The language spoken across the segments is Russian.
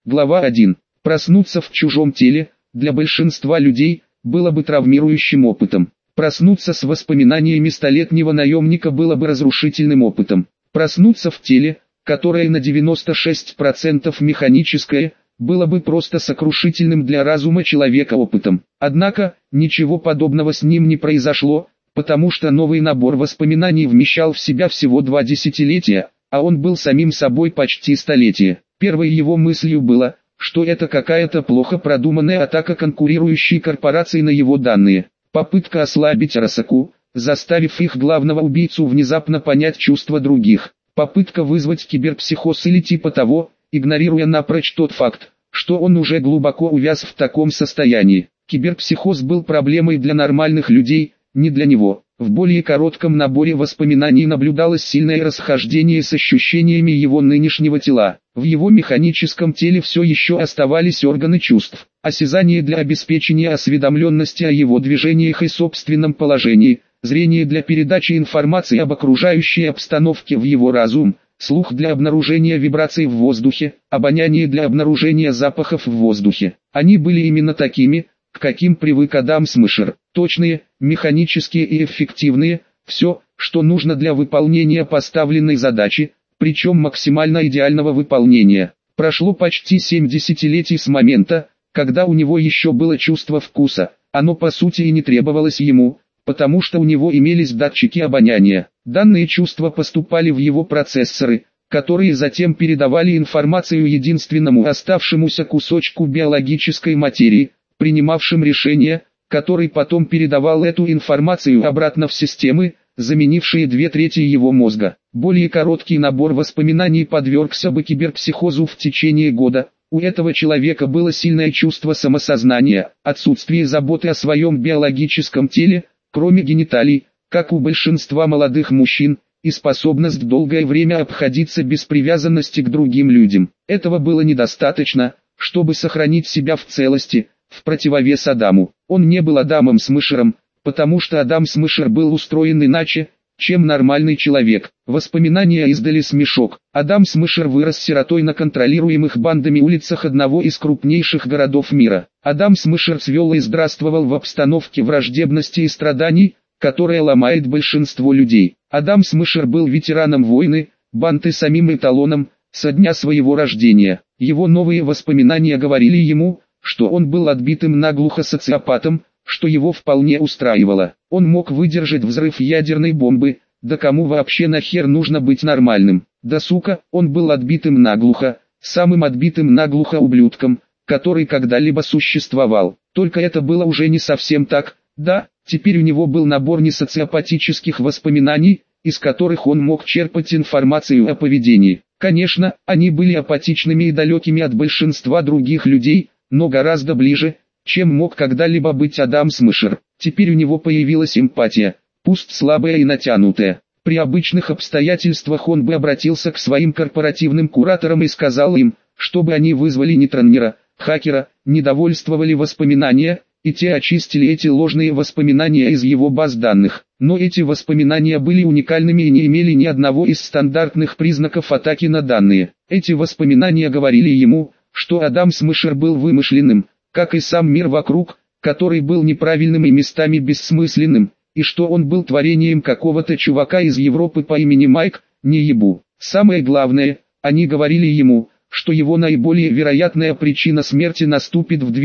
Глава 1. Проснуться в чужом теле, для большинства людей, было бы травмирующим опытом. Проснуться с воспоминаниями столетнего наемника было бы разрушительным опытом. Проснуться в теле, которое на 96% механическое, было бы просто сокрушительным для разума человека опытом. Однако, ничего подобного с ним не произошло, потому что новый набор воспоминаний вмещал в себя всего 2 десятилетия, а он был самим собой почти столетие. Первой его мыслью было, что это какая-то плохо продуманная атака конкурирующей корпорации на его данные. Попытка ослабить Арасаку, заставив их главного убийцу внезапно понять чувства других. Попытка вызвать киберпсихоз или типа того, игнорируя напрочь тот факт, что он уже глубоко увяз в таком состоянии. Киберпсихоз был проблемой для нормальных людей, не для него. В более коротком наборе воспоминаний наблюдалось сильное расхождение с ощущениями его нынешнего тела. В его механическом теле все еще оставались органы чувств, осязание для обеспечения осведомленности о его движениях и собственном положении, зрение для передачи информации об окружающей обстановке в его разум, слух для обнаружения вибраций в воздухе, обоняние для обнаружения запахов в воздухе. Они были именно такими, к каким привык Адам Смешер. Точные, механические и эффективные, все, что нужно для выполнения поставленной задачи, причем максимально идеального выполнения. Прошло почти 7 десятилетий с момента, когда у него еще было чувство вкуса, оно по сути и не требовалось ему, потому что у него имелись датчики обоняния. Данные чувства поступали в его процессоры, которые затем передавали информацию единственному оставшемуся кусочку биологической материи, принимавшим решение, который потом передавал эту информацию обратно в системы, заменившие 2/3 его мозга. Более короткий набор воспоминаний подвергся бы киберпсихозу в течение года. У этого человека было сильное чувство самосознания, отсутствие заботы о своем биологическом теле, кроме гениталий, как у большинства молодых мужчин, и способность долгое время обходиться без привязанности к другим людям. Этого было недостаточно, чтобы сохранить себя в целости, в противовес Адаму. Он не был Адамом Смешером, потому что Адам Смешер был устроен иначе, чем нормальный человек. Воспоминания издали смешок. Адам Смешер вырос сиротой на контролируемых бандами улицах одного из крупнейших городов мира. Адам Смешер цвел и здравствовал в обстановке враждебности и страданий, которая ломает большинство людей. Адам Смешер был ветераном войны, банд и самим эталоном, со дня своего рождения. Его новые воспоминания говорили ему, что он был отбитым наглухо социопатом, что его вполне устраивало. Он мог выдержать взрыв ядерной бомбы, да кому вообще нахер нужно быть нормальным? Да сука, он был отбитым наглухо, самым отбитым наглухо ублюдком, который когда-либо существовал. Только это было уже не совсем так, да, теперь у него был набор несоциопатических воспоминаний, из которых он мог черпать информацию о поведении. Конечно, они были апатичными и далекими от большинства других людей, но гораздо ближе, чем мог когда-либо быть Адам Смешер. Теперь у него появилась эмпатия, пусть слабая и натянутая. При обычных обстоятельствах он бы обратился к своим корпоративным кураторам и сказал им, чтобы они вызвали нетронера, хакера, недовольствовали воспоминания, и те очистили эти ложные воспоминания из его баз данных. Но эти воспоминания были уникальными и не имели ни одного из стандартных признаков атаки на данные. Эти воспоминания говорили ему, что Адам Смешер был вымышленным, как и сам мир вокруг, который был неправильным и местами бессмысленным, и что он был творением какого-то чувака из Европы по имени Майк, не ебу. Самое главное, они говорили ему, что его наиболее вероятная причина смерти наступит в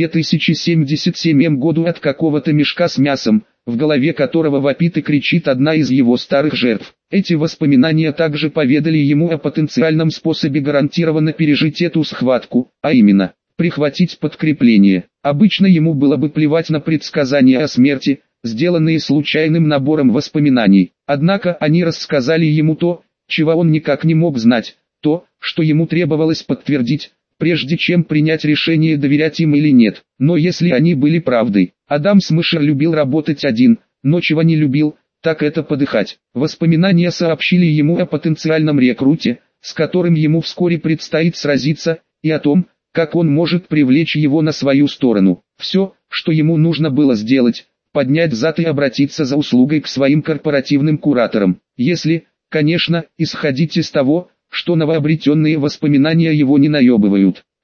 2077 году от какого-то мешка с мясом, в голове которого вопит и кричит одна из его старых жертв. Эти воспоминания также поведали ему о потенциальном способе гарантированно пережить эту схватку, а именно, прихватить подкрепление. Обычно ему было бы плевать на предсказания о смерти, сделанные случайным набором воспоминаний. Однако они рассказали ему то, чего он никак не мог знать, то, что ему требовалось подтвердить, прежде чем принять решение, доверять им или нет. Но если они были правдой, Адам Смешер любил работать один, но чего не любил, так это подыхать. Воспоминания сообщили ему о потенциальном рекруте, с которым ему вскоре предстоит сразиться, и о том, как он может привлечь его на свою сторону. Все, что ему нужно было сделать, поднять зад и обратиться за услугой к своим корпоративным кураторам. Если, конечно, исходить из того, что новообретенные воспоминания его не наебывают.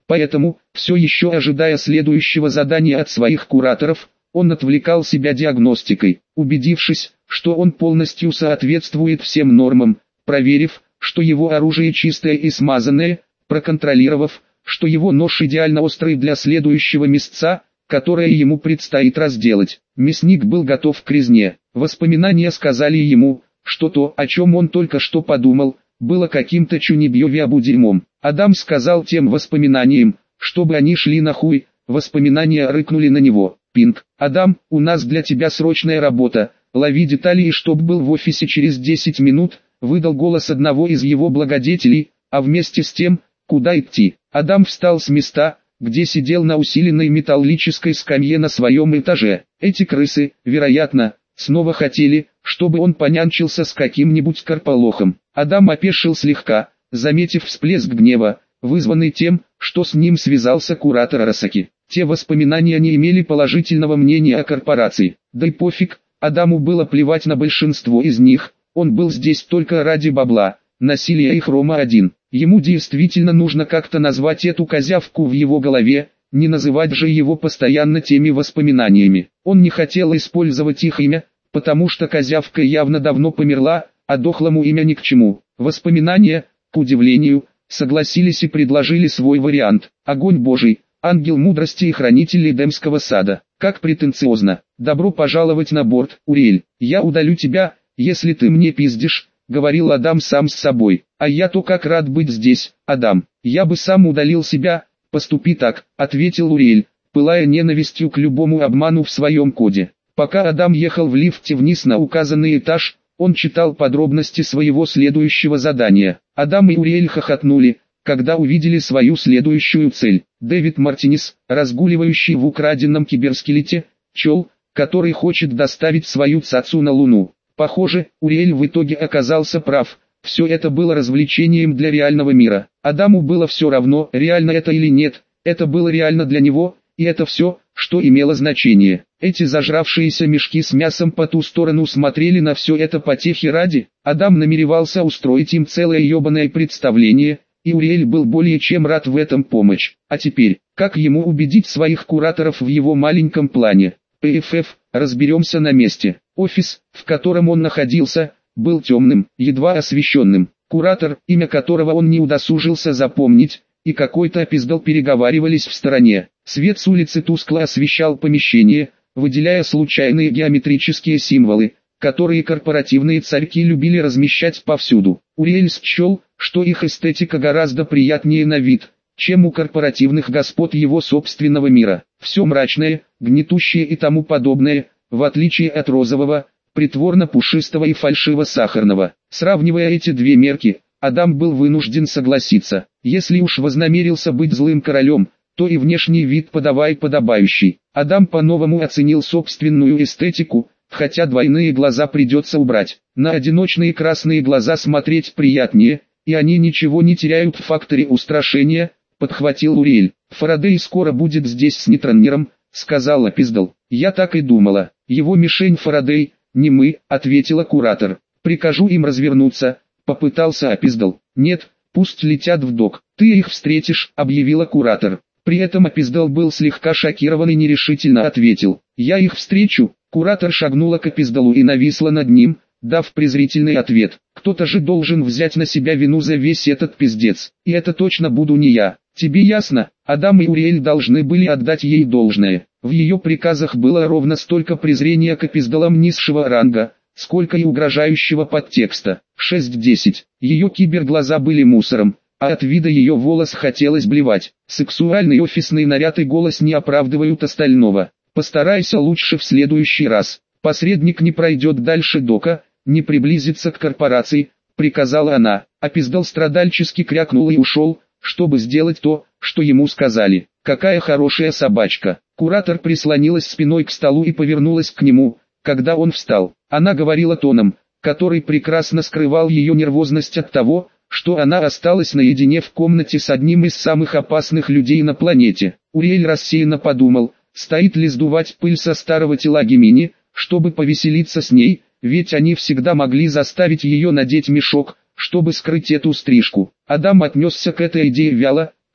Поэтому, все еще ожидая следующего задания от своих кураторов, он отвлекал себя диагностикой, убедившись, что он полностью соответствует всем нормам, проверив, что его оружие чистое и смазанное, проконтролировав, что его нож идеально острый для следующего мясца, которое ему предстоит разделать. Мясник был готов к резне. Воспоминания сказали ему, что то, о чем он только что подумал, было каким-то чунибьёвиабудильмом. Адам сказал тем воспоминаниям, чтобы они шли нахуй. Воспоминания рыкнули на него. Пинг. Адам, у нас для тебя срочная работа. Лови детали и чтоб был в офисе через 10 минут, выдал голос одного из его благодетелей, а вместе с тем, куда идти. Адам встал с места, где сидел на усиленной металлической скамье на своем этаже. Эти крысы, вероятно, снова хотели, чтобы он понянчился с каким-нибудь карполохом. Адам опешил слегка, заметив всплеск гнева, вызванный тем, что с ним связался куратор Арасаки. Те воспоминания не имели положительного мнения о корпорации. Да и пофиг, Адаму было плевать на большинство из них, он был здесь только ради бабла, насилия и хрома-1. Ему действительно нужно как-то назвать эту козявку в его голове, не называть же его постоянно теми воспоминаниями. Он не хотел использовать их имя, потому что козявка явно давно померла, а дохлому имя ни к чему. Воспоминания, к удивлению, согласились и предложили свой вариант. Огонь Божий, ангел мудрости и хранитель Эдемского сада. Как претенциозно. Добро пожаловать на борт, Уриэль. Я удалю тебя, если ты мне пиздишь, говорил Адам сам с собой. А я-то как рад быть здесь, Адам. Я бы сам удалил себя, поступи так, ответил Уриэль, пылая ненавистью к любому обману в своем коде. Пока Адам ехал в лифте вниз на указанный этаж, он читал подробности своего следующего задания. Адам и Уриэль хохотнули, когда увидели свою следующую цель. Дэвид Мартинес, разгуливающий в украденном киберскелете, чел, который хочет доставить свою цацу на Луну. Похоже, Уриэль в итоге оказался прав. Все это было развлечением для реального мира. Адаму было все равно, реально это или нет, это было реально для него, и это все, что имело значение. Эти зажравшиеся мешки с мясом по ту сторону смотрели на все это потехи ради. Адам намеревался устроить им целое ебаное представление, и Уриэль был более чем рад в этом помочь. А теперь, как ему убедить своих кураторов в его маленьком плане? ПФФ, разберемся на месте. Офис, в котором он находился, был темным, едва освещенным. Куратор, имя которого он не удосужился запомнить, и какой-то опиздал переговаривались в стороне. Свет с улицы тускло освещал помещение, выделяя случайные геометрические символы, которые корпоративные царьки любили размещать повсюду. Уриэль счел, что их эстетика гораздо приятнее на вид, чем у корпоративных господ его собственного мира. Все мрачное, гнетущее и тому подобное, в отличие от розового, притворно-пушистого и фальшиво-сахарного. Сравнивая эти две мерки, Адам был вынужден согласиться. Если уж вознамерился быть злым королем, то и внешний вид подавай подобающий. Адам по-новому оценил собственную эстетику, хотя двойные глаза придется убрать. На одиночные красные глаза смотреть приятнее, и они ничего не теряют в факторе устрашения, подхватил Уриэль. Фарадей скоро будет здесь с нейтронером, сказала Пиздал. Я так и думала. Его мишень Фарадей, не мы, ответила куратор. Прикажу им развернуться, попытался Опиздал. Нет, пусть летят в док. Ты их встретишь, объявила куратор. При этом Опиздал был слегка шокирован и нерешительно ответил. Я их встречу. Куратор шагнула к Опиздалу и нависла над ним, дав презрительный ответ. Кто-то же должен взять на себя вину за весь этот пиздец. И это точно буду не я. Тебе ясно? Адам и Уриэль должны были отдать ей должное. В ее приказах было ровно столько презрения к Опиздалам низшего ранга, сколько и угрожающего подтекста. 6-10. Ее киберглаза были мусором, а от вида ее волос хотелось блевать. Сексуальный офисный наряд и голос не оправдывают остального. Постарайся лучше в следующий раз. Посредник не пройдет дальше дока, не приблизится к корпорации, приказала она. Опиздал страдальчески крякнул и ушел, чтобы сделать то, что ему сказали. Какая хорошая собачка. Куратор прислонилась спиной к столу и повернулась к нему, когда он встал. Она говорила тоном, который прекрасно скрывал ее нервозность от того, что она осталась наедине в комнате с одним из самых опасных людей на планете. Уриэль рассеянно подумал, стоит ли сдувать пыль со старого тела Гемини, чтобы повеселиться с ней, ведь они всегда могли заставить ее надеть мешок, чтобы скрыть эту стрижку. Адам отнесся к этой идее вяло,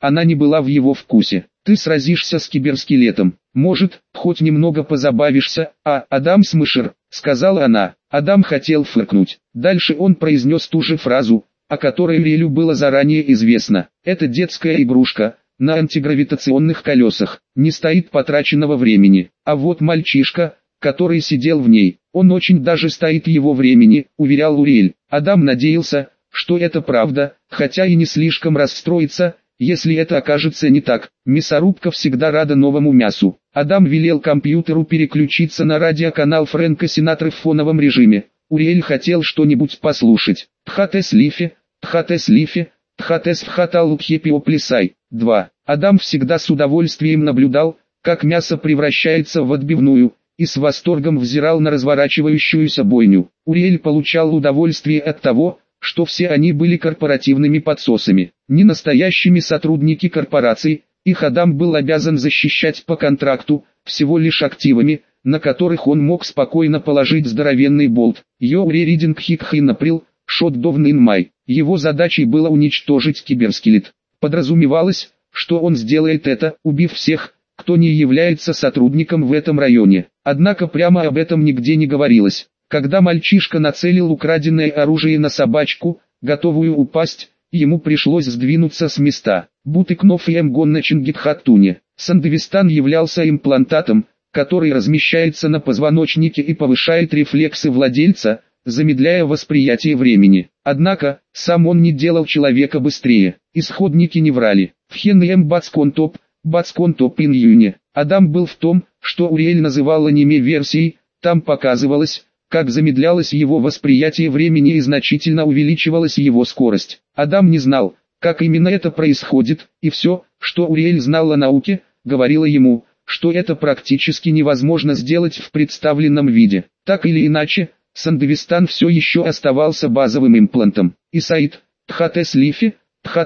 она не была в его вкусе. Ты сразишься с киберскелетом, может, хоть немного позабавишься, Адам Смышер, сказала она. Адам хотел фыркнуть. Дальше он произнес ту же фразу, о которой Уриэлю было заранее известно. Это детская игрушка, на антигравитационных колесах, не стоит потраченного времени. А вот мальчишка, который сидел в ней, он очень даже стоит его времени, уверял Уриэль. Адам надеялся, что это правда, хотя и не слишком расстроится, если это окажется не так. Мясорубка всегда рада новому мясу. Адам велел компьютеру переключиться на радиоканал Фрэнка Синатры в фоновом режиме. Уриэль хотел что-нибудь послушать. Тхатес Лифи, Тхатес Лифи, Тхатес Вхатал Хепио Плясай. 2. Адам всегда с удовольствием наблюдал, как мясо превращается в отбивную, и с восторгом взирал на разворачивающуюся бойню. Уриэль получал удовольствие от того, что все они были корпоративными подсосами, не настоящими сотрудники корпораций, их Адам был обязан защищать по контракту, всего лишь активами, на которых он мог спокойно положить здоровенный болт. Йоури Ридинг Хикхин Април, Шот Довнин Май. Его задачей было уничтожить киберскелет. Подразумевалось, что он сделает это, убив всех, кто не является сотрудником в этом районе. Однако прямо об этом нигде не говорилось. Когда мальчишка нацелил украденное оружие на собачку, готовую упасть, ему пришлось сдвинуться с места. Бутыкнов и Мгон на Чингисхатуне. Сандевистан являлся имплантатом, который размещается на позвоночнике и повышает рефлексы владельца, замедляя восприятие времени. Однако, сам он не делал человека быстрее. Исходники не врали. В Хенэм Бацконтоп Иньюне. Адам был в том, что Уриэль называл аниме-версией, там показывалось, как замедлялось его восприятие времени и значительно увеличивалась его скорость. Адам не знал, как именно это происходит, и все, что Уриэль знал о науке, говорило ему, что это практически невозможно сделать в представленном виде. Так или иначе, Сандевистан все еще оставался базовым имплантом. Исаид, Тхатес Лифи,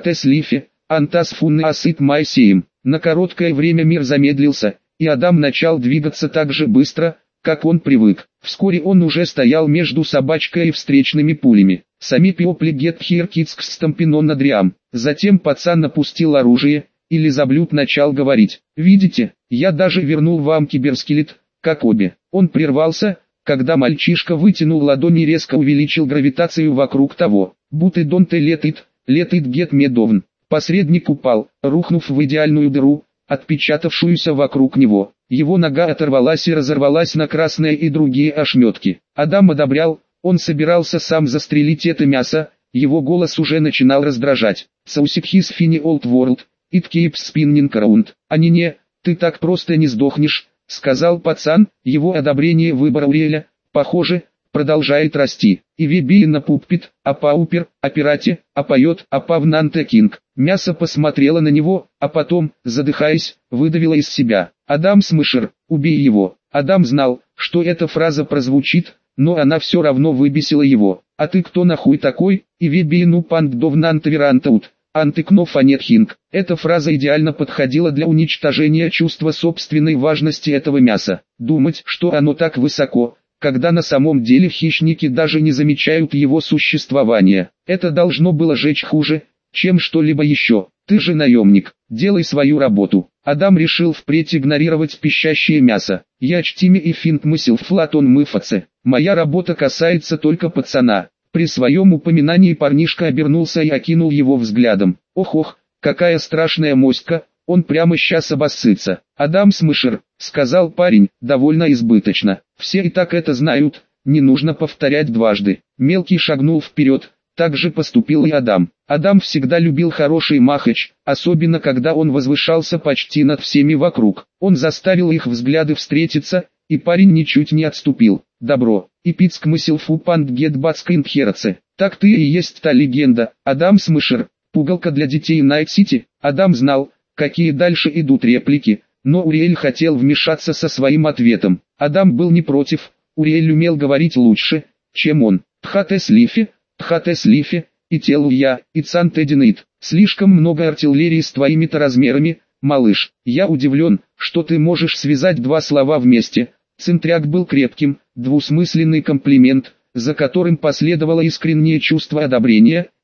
Антас Фунны Асит Майсеем. На короткое время мир замедлился, и Адам начал двигаться так же быстро, как он привык. Вскоре он уже стоял между собачкой и встречными пулями. Сами пиопли гет хиркицк стампинон надриам. Затем пацан опустил оружие, и лизоблюд начал говорить. «Видите, я даже вернул вам киберскелет, как обе». Он прервался, когда мальчишка вытянул ладони и резко увеличил гравитацию вокруг того. «Буты донте летит гет медовн». Посредник упал, рухнув в идеальную дыру, отпечатавшуюся вокруг него. Его нога оторвалась и разорвалась на красные и другие ошметки. Адам одобрял, он собирался сам застрелить это мясо, его голос уже начинал раздражать. «Саусикхис фини олд ворлд, it keeps spinning around». «Не, ты так просто не сдохнешь», — сказал пацан, его одобрение выбора Уриэля, похоже, продолжает расти. И веби на пуппит, а паупер, а пирате, а поет, а павнанте кинг. Мясо посмотрело на него, а потом, задыхаясь, выдавило из себя. «Адам Смышер, убей его». Адам знал, что эта фраза прозвучит, но она все равно выбесила его. «А ты кто нахуй такой?» И веби ну панк довнантаверантаут. Антыкнов анетхинг. Эта фраза идеально подходила для уничтожения чувства собственной важности этого мяса. Думать, что оно так высоко, когда на самом деле хищники даже не замечают его существования. Это должно было жечь хуже, чем что-либо еще. Ты же наемник, делай свою работу. Адам решил впредь игнорировать пищащее мясо. Я чтими и финт мысл флатон мыфаце. Моя работа касается только пацана. При своем упоминании парнишка обернулся и окинул его взглядом. Ох, какая страшная моська, он прямо сейчас обоссытся. «Адам Смышер», — сказал парень, довольно избыточно. «Все и так это знают, не нужно повторять дважды». Мелкий шагнул вперед, так же поступил и Адам. Адам всегда любил хороший махач, особенно когда он возвышался почти над всеми вокруг. Он заставил их взгляды встретиться, и парень ничуть не отступил. «Добро, Ипицк мысльфу панд гетбацкинтхераце. Так ты и есть та легенда, Адам Смышер, пугалка для детей Найт-Сити». Адам знал, какие дальше идут реплики, но Уриэль хотел вмешаться со своим ответом. Адам был не против, Уриэль умел говорить лучше, чем он. «Тхатес Лифи, и телу я, и цантединит. Слишком много артиллерии с твоими-то размерами, малыш. Я удивлен, что ты можешь связать два слова вместе». Цинтряк был крепким, двусмысленный комплимент, за которым последовало искреннее чувство одобрения,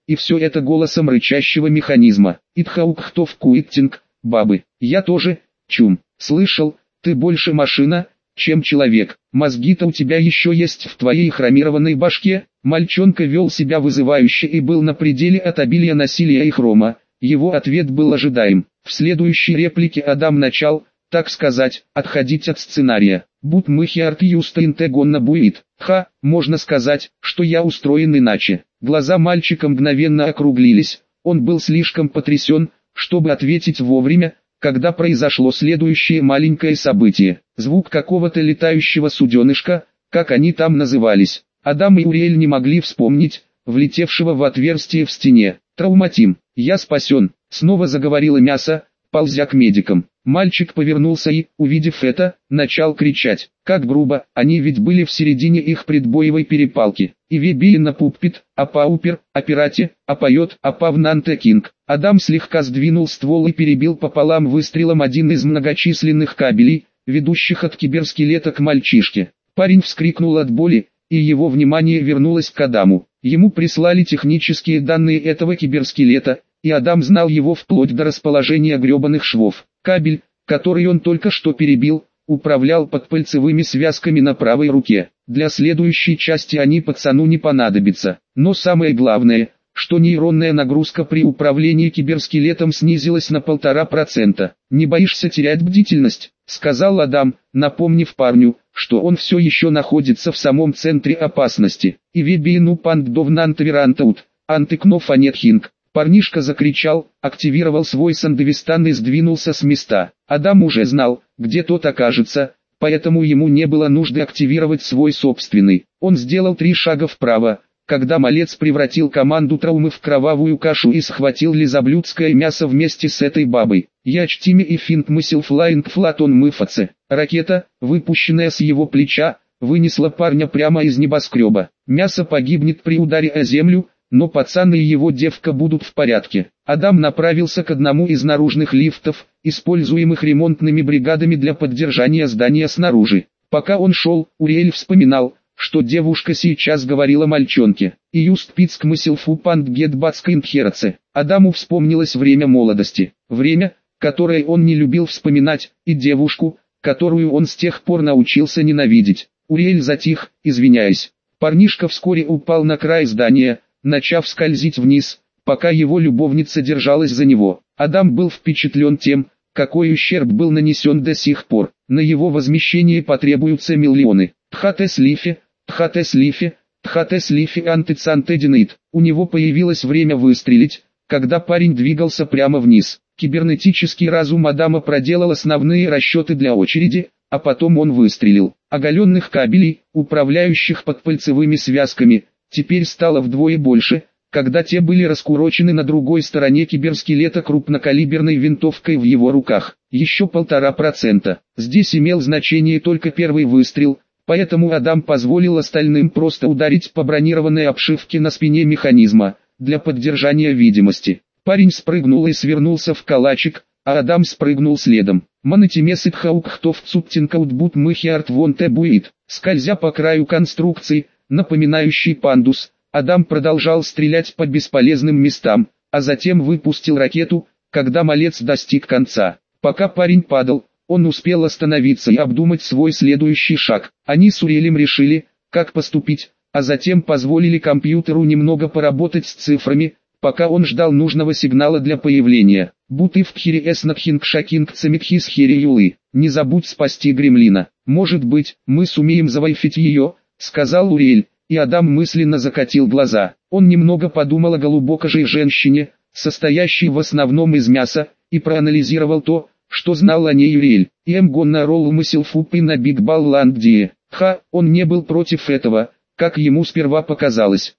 и все это голосом рычащего механизма. Итхауктов куиттинг, бабы. Я тоже, чум. Слышал, ты больше машина, чем человек. Мозги-то у тебя еще есть в твоей хромированной башке. Мальчонка вел себя вызывающе и был на пределе от обилия насилия и хрома. Его ответ был ожидаем. В следующей реплике Адам начал, так сказать, отходить от сценария. Будь мы хиарт юста интегонна буит. Ха, можно сказать, что я устроен иначе. Глаза мальчика мгновенно округлились. Он был слишком потрясен, чтобы ответить вовремя, когда произошло следующее маленькое событие. Звук какого-то летающего суденышка, как они там назывались. Адам и Уриэль не могли вспомнить, влетевшего в отверстие в стене. Травматим. Я спасен. Снова заговорило мясо, ползя к медикам. Мальчик повернулся и, увидев это, начал кричать. Как грубо, они ведь были в середине их предбоевой перепалки. И вебили на пуппит, а паупер, а пирате, а поет, а павнанте кинг. Адам слегка сдвинул ствол и перебил пополам выстрелом один из многочисленных кабелей, ведущих от киберскелета к мальчишке. Парень вскрикнул от боли, и его внимание вернулось к Адаму. Ему прислали технические данные этого киберскелета, и Адам знал его вплоть до расположения гребаных швов. Кабель, который он только что перебил, управлял подпальцевыми связками на правой руке. Для следующей части они пацану не понадобятся. Но самое главное, что нейронная нагрузка при управлении киберскелетом снизилась на 1,5%. «Не боишься терять бдительность?» — сказал Адам, напомнив парню, что он все еще находится в самом центре опасности. «И вебину панддовнантаверантаут, антыкнов анетхинг». Парнишка закричал, активировал свой сандевистан и сдвинулся с места. Адам уже знал, где тот окажется, поэтому ему не было нужды активировать свой собственный. Он сделал 3 шага вправо, когда малец превратил команду травмы в кровавую кашу и схватил лизоблюдское мясо вместе с этой бабой. Я чтими и финт мысль флайнг флатон мыфаце. Ракета, выпущенная с его плеча, вынесла парня прямо из небоскреба. Мясо погибнет при ударе о землю, но пацан и его девка будут в порядке. Адам направился к одному из наружных лифтов, используемых ремонтными бригадами для поддержания здания снаружи. Пока он шел, Уриэль вспоминал, что девушка сейчас говорила мальчонке. «И юст пицк мысльфу панд гетбацкайнхераце». Адаму вспомнилось время молодости. Время, которое он не любил вспоминать, и девушку, которую он с тех пор научился ненавидеть. Уриэль затих, извиняясь. Парнишка вскоре упал на край здания, начав скользить вниз, пока его любовница держалась за него. Адам был впечатлен тем, какой ущерб был нанесен до сих пор. На его возмещение потребуются миллионы. Тхатеслифе, Тхатеслифе, Тхатеслифе антицантединейт. У него появилось время выстрелить, когда парень двигался прямо вниз. Кибернетический разум Адама проделал основные расчеты для очереди, а потом он выстрелил. Оголенных кабелей, управляющих подпальцевыми связками, теперь стало вдвое больше, когда те были раскурочены на другой стороне киберскелета крупнокалиберной винтовкой в его руках. Еще 1,5%. Здесь имел значение только первый выстрел, поэтому Адам позволил остальным просто ударить по бронированной обшивке на спине механизма, для поддержания видимости. Парень спрыгнул и свернулся в калачик, а Адам спрыгнул следом. Манатимесит хаукхтов цуптинкаутбут мыхиарт вон те буит. Скользя по краю конструкции, напоминающий пандус, Адам продолжал стрелять по бесполезным местам, а затем выпустил ракету, когда малец достиг конца. Пока парень падал, он успел остановиться и обдумать свой следующий шаг. Они с Уриэлем решили, как поступить, а затем позволили компьютеру немного поработать с цифрами, пока он ждал нужного сигнала для появления. Бутывкхири эснатхинг шакинг цемикхис хири юлы. Не забудь спасти гремлина. Может быть, мы сумеем завайфить ее, сказал Уриэль, и Адам мысленно закатил глаза. Он немного подумал о голубокожей женщине, состоящей в основном из мяса, и проанализировал то, что знал о ней Уриэль. Гонна ролл мысльфупы на Биг Балл Ланддие. Он не был против этого, как ему сперва показалось.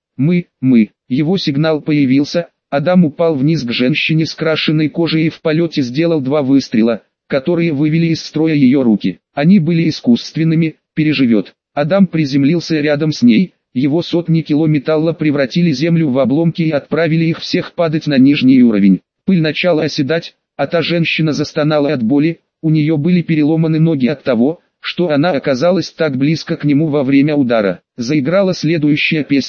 Его сигнал появился, Адам упал вниз к женщине с крашеной кожей и в полете сделал 2 выстрела, которые вывели из строя ее руки. Они были искусственными, переживет. Адам приземлился рядом с ней, его сотни кило металла превратили землю в обломки и отправили их всех падать на нижний уровень. Пыль начала оседать, а та женщина застонала от боли, у нее были переломаны ноги от того, что она оказалась так близко к нему во время удара. Заиграла следующая песня,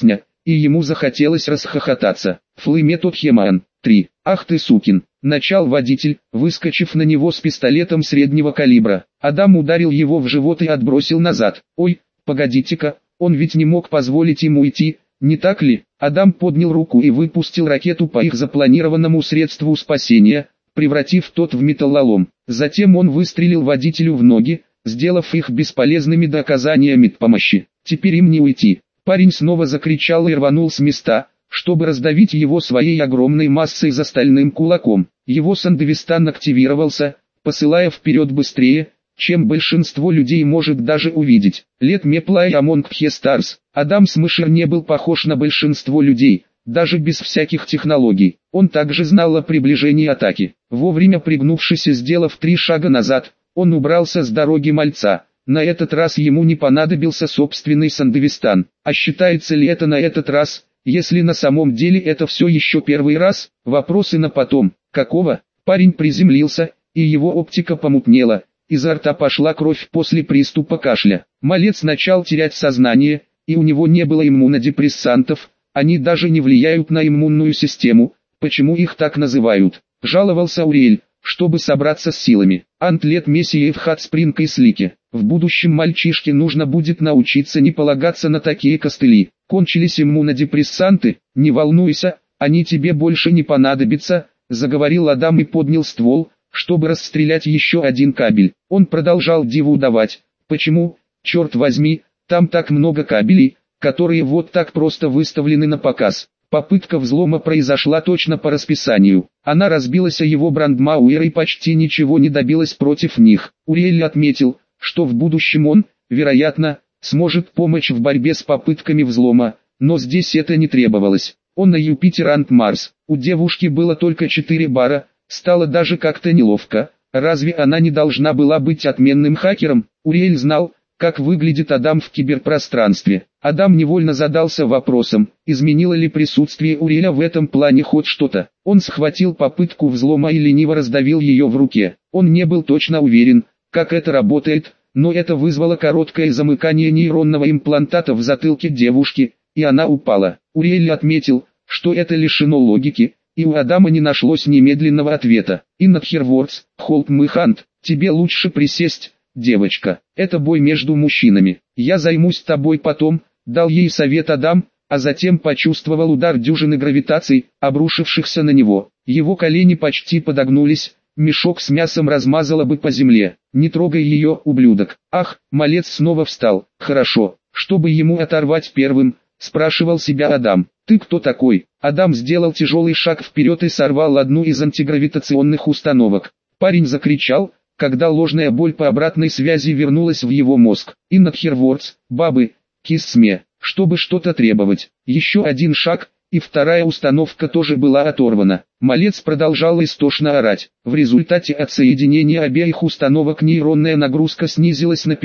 и ему захотелось расхохотаться. Флейметод Хеман. 3. Ах ты сукин! Начал водитель, выскочив на него с пистолетом среднего калибра. Адам ударил его в живот и отбросил назад. Ой, погодите-ка, он ведь не мог позволить ему уйти, не так ли? Адам поднял руку и выпустил ракету по их запланированному средству спасения, превратив тот в металлолом. Затем он выстрелил водителю в ноги, сделав их бесполезными до оказания медпомощи. Теперь им не уйти. Парень снова закричал и рванул с места, чтобы раздавить его своей огромной массой за стальным кулаком. Его Сандевистан активировался, посылая вперед быстрее, чем большинство людей может даже увидеть. Let me play among the stars. Адам Смышер не был похож на большинство людей, даже без всяких технологий. Он также знал о приближении атаки. Вовремя пригнувшись и сделав 3 шага назад, он убрался с дороги мальца. На этот раз ему не понадобился собственный Сандевистан. А считается ли это на этот раз, если на самом деле это все еще первый раз? Вопросы на потом. Какого? Парень приземлился, и его оптика помутнела. Изо рта пошла кровь после приступа кашля. Малец начал терять сознание, и у него не было иммунодепрессантов, они даже не влияют на иммунную систему, почему их так называют? Жаловался Уриэль, чтобы собраться с силами. Антлет Мессия в Хатспринг и Слике. В будущем мальчишке нужно будет научиться не полагаться на такие костыли. Кончились иммунодепрессанты, не волнуйся, они тебе больше не понадобятся, заговорил Адам и поднял ствол, чтобы расстрелять еще один кабель. Он продолжал диву давать. Почему, черт возьми, там так много кабелей, которые вот так просто выставлены на показ? Попытка взлома произошла точно по расписанию. Она разбилась о его брандмауэр и почти ничего не добилась против них. Уриэль отметил, что в будущем он, вероятно, сможет помочь в борьбе с попытками взлома, но здесь это не требовалось. Он на Юпитер and Марс. У девушки было только 4 бара. Стало даже как-то неловко. Разве она не должна была быть отменным хакером? Уриэль знал, как выглядит Адам в киберпространстве. Адам невольно задался вопросом, изменило ли присутствие Уриэля в этом плане хоть что-то. Он схватил попытку взлома и лениво раздавил ее в руке. Он не был точно уверен, как это работает, но это вызвало короткое замыкание нейронного имплантата в затылке девушки, и она упала. Уриэль отметил, что это лишено логики, и у Адама не нашлось немедленного ответа. «Иннатхервордс, Холт Мыхант, тебе лучше присесть, девочка, это бой между мужчинами, я займусь тобой потом», дал ей совет Адам, а затем почувствовал удар дюжины гравитаций, обрушившихся на него. Его колени почти подогнулись, мешок с мясом размазало бы по земле. «Не трогай ее, ублюдок». Ах, малец снова встал. «Хорошо, чтобы ему оторвать первым», спрашивал себя Адам. «Ты кто такой?» Адам сделал тяжелый шаг вперед и сорвал одну из антигравитационных установок. Парень закричал, когда ложная боль по обратной связи вернулась в его мозг. «Иннатхервордс, бабы, кисме», чтобы что-то требовать. Еще один шаг, и вторая установка тоже была оторвана. Малец продолжал истошно орать. В результате отсоединения обеих установок нейронная нагрузка снизилась на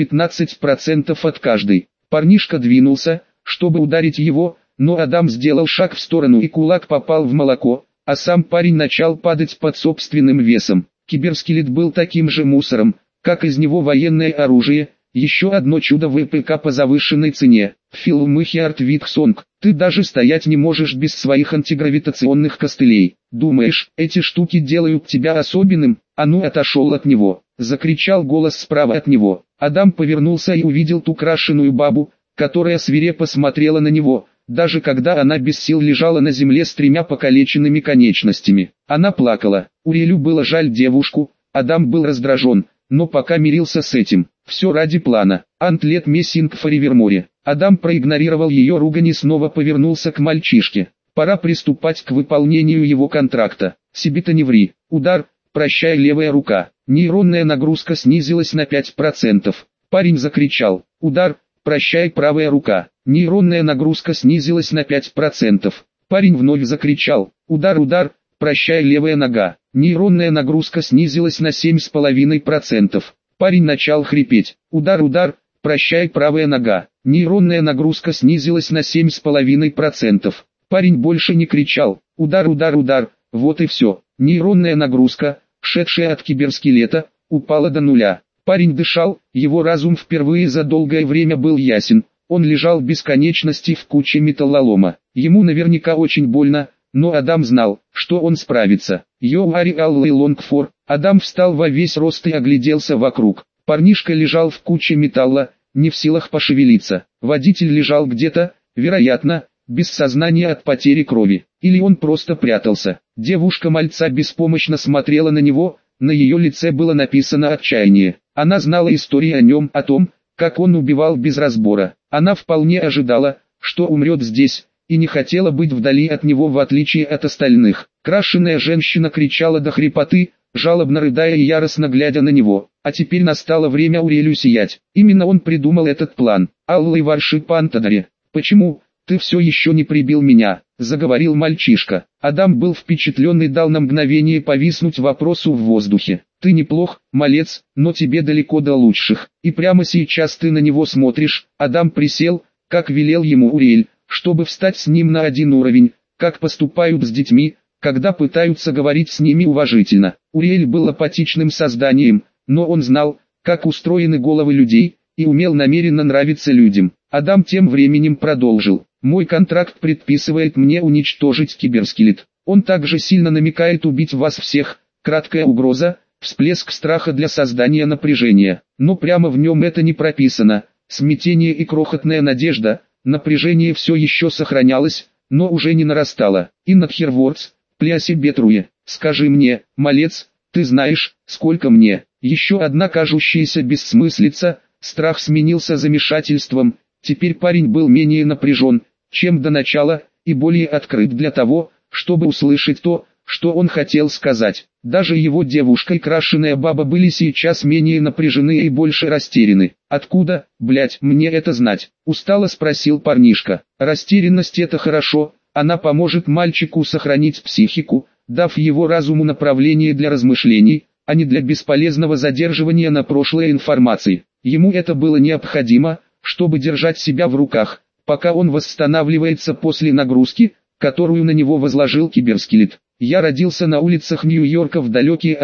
15% от каждой. Парнишка двинулся, чтобы ударить его, но Адам сделал шаг в сторону и кулак попал в молоко, а сам парень начал падать под собственным весом. Киберскелет был таким же мусором, как из него военное оружие, еще одно чудо ВПК по завышенной цене. Фил Мыхиард Витхсонг, ты даже стоять не можешь без своих антигравитационных костылей. Думаешь, эти штуки делают тебя особенным? А ну отошел от него, закричал голос справа от него. Адам повернулся и увидел ту крашеную бабу, которая свирепо смотрела на него, даже когда она без сил лежала на земле с 3 покалеченными конечностями. Она плакала. Уриэлю было жаль девушку, Адам был раздражен, но пока мирился с этим. Все ради плана. Антлет Мессинг Фариверморе. Адам проигнорировал ее ругань и снова повернулся к мальчишке. Пора приступать к выполнению его контракта. Себе-то не ври. Удар, прощай левая рука. Нейронная нагрузка снизилась на 5%. Парень закричал. Удар, прощай правая рука. Нейронная нагрузка снизилась на 5%. Парень вновь закричал. Удар, удар, прощай левая нога. Нейронная нагрузка снизилась на 7,5%. Парень начал хрипеть. Удар, удар, прощай правая нога. Нейронная нагрузка снизилась на 7,5%. Парень больше не кричал. Удар, удар, удар, вот и все. Нейронная нагрузка, шедшая от киберскелета, упала до нуля. Парень дышал, его разум впервые за долгое время был ясен. Он лежал без конечности в куче металлолома. Ему наверняка очень больно, но Адам знал, что он справится. Йоари Аллы Лонгфор. Адам встал во весь рост и огляделся вокруг. Парнишка лежал в куче металла, не в силах пошевелиться. Водитель лежал где-то, вероятно, без сознания от потери крови. Или он просто прятался. Девушка-мальца беспомощно смотрела на него, на ее лице было написано отчаяние. Она знала истории о нем, о том, как он убивал без разбора. Она вполне ожидала, что умрет здесь, и не хотела быть вдали от него в отличие от остальных. Крашеная женщина кричала до хрипоты, жалобно рыдая и яростно глядя на него. А теперь настало время Урелю сиять. Именно он придумал этот план. «Аллай Варши Пантадаре, почему ты все еще не прибил меня?» — заговорил мальчишка. Адам был впечатлен и дал на мгновение повиснуть вопросу в воздухе. «Ты неплох, малец, но тебе далеко до лучших. И прямо сейчас ты на него смотришь». Адам присел, как велел ему Урель, чтобы встать с ним на один уровень, как поступают с детьми, когда пытаются говорить с ними уважительно. Урель был апатичным созданием, но он знал, как устроены головы людей, и умел намеренно нравиться людям. Адам тем временем продолжил. «Мой контракт предписывает мне уничтожить киберскелет. Он также сильно намекает убить вас всех. Краткая угроза, всплеск страха для создания напряжения. Но прямо в нем это не прописано. Смятение и крохотная надежда, напряжение все еще сохранялось, но уже не нарастало. Иннатхервордс, Пляси Бетруе, скажи мне, малец, ты знаешь, сколько мне?» Еще одна кажущаяся бессмыслица, страх сменился замешательством. Теперь парень был менее напряжен, чем до начала, и более открыт для того, чтобы услышать то, что он хотел сказать. Даже его девушка и крашеная баба были сейчас менее напряжены и больше растеряны. «Откуда, блять, мне это знать?» — устало спросил парнишка. «Растерянность — это хорошо, она поможет мальчику сохранить психику, дав его разуму направление для размышлений, а не для бесполезного задерживания на прошлой информации. Ему это было необходимо, чтобы держать себя в руках, пока он восстанавливается после нагрузки, которую на него возложил киберскелет. Я родился на улицах Нью-Йорка в далекие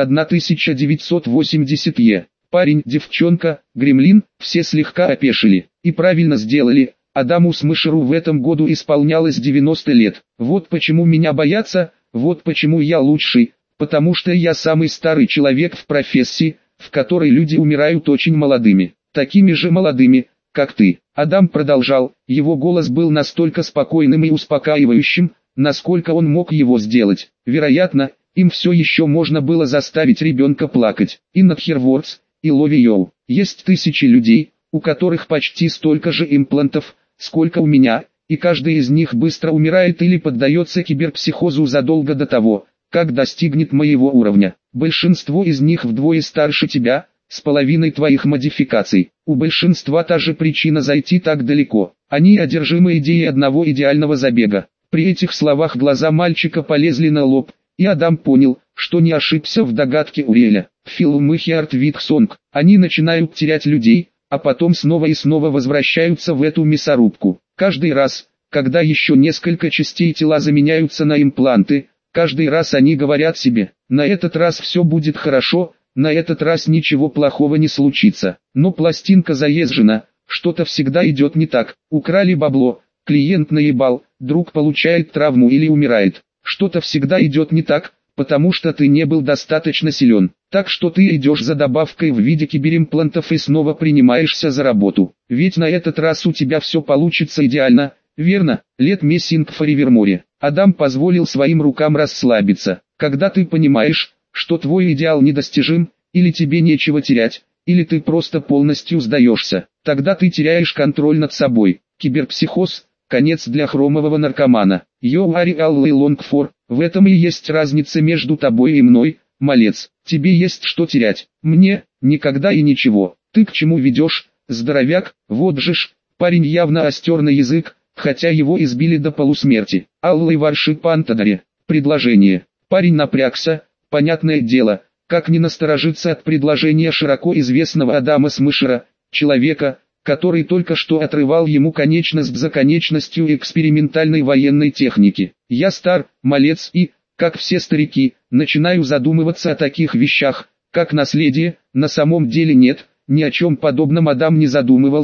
1980-е. Парень, девчонка, гремлин, все слегка опешили. И правильно сделали, Адаму Смышеру в этом году исполнялось 90 лет. Вот почему меня боятся, вот почему я лучший, потому что я самый старый человек в профессии, в которой люди умирают очень молодыми, такими же молодыми, как ты. Адам продолжал, его голос был настолько спокойным и успокаивающим, насколько он мог его сделать. Вероятно, им все еще можно было заставить ребенка плакать. Иннатхервордс и Лови Йоу. Есть тысячи людей, у которых почти столько же имплантов, сколько у меня, и каждый из них быстро умирает или поддается киберпсихозу задолго до того, как достигнет моего уровня. Большинство из них вдвое старше тебя, с половиной твоих модификаций. У большинства та же причина зайти так далеко. Они одержимы идеей одного идеального забега. При этих словах глаза мальчика полезли на лоб, и Адам понял, что не ошибся в догадке Уреля. Филм и Хиарт Витхсонг. Они начинают терять людей, а потом снова и снова возвращаются в эту мясорубку. Каждый раз, когда еще несколько частей тела заменяются на импланты, каждый раз они говорят себе, на этот раз все будет хорошо, на этот раз ничего плохого не случится. Но пластинка заезжена, что-то всегда идет не так. Украли бабло, клиент наебал, друг получает травму или умирает. Что-то всегда идет не так, потому что ты не был достаточно силен. Так что ты идешь за добавкой в виде киберимплантов и снова принимаешься за работу. Ведь на этот раз у тебя все получится идеально, верно? Let me think forevermore. Адам позволил своим рукам расслабиться. Когда ты понимаешь, что твой идеал недостижим, или тебе нечего терять, или ты просто полностью сдаешься, тогда ты теряешь контроль над собой. Киберпсихоз – конец для хромового наркомана. Йоари Аллай Лонгфор, в этом и есть разница между тобой и мной, малец. Тебе есть что терять, мне – никогда и ничего. Ты к чему ведешь, здоровяк? Вот же ж. Парень явно остер на язык, хотя его избили до полусмерти. Аллай Варши Пантадаре. Предложение. Парень напрягся, понятное дело, как не насторожиться от предложения широко известного Адама Смышера, человека, который только что отрывал ему конечность за конечностью экспериментальной военной техники. Я стар, малец и, как все старики, начинаю задумываться о таких вещах, как наследие. На самом деле нет, ни о чем подобном Адам не задумывался,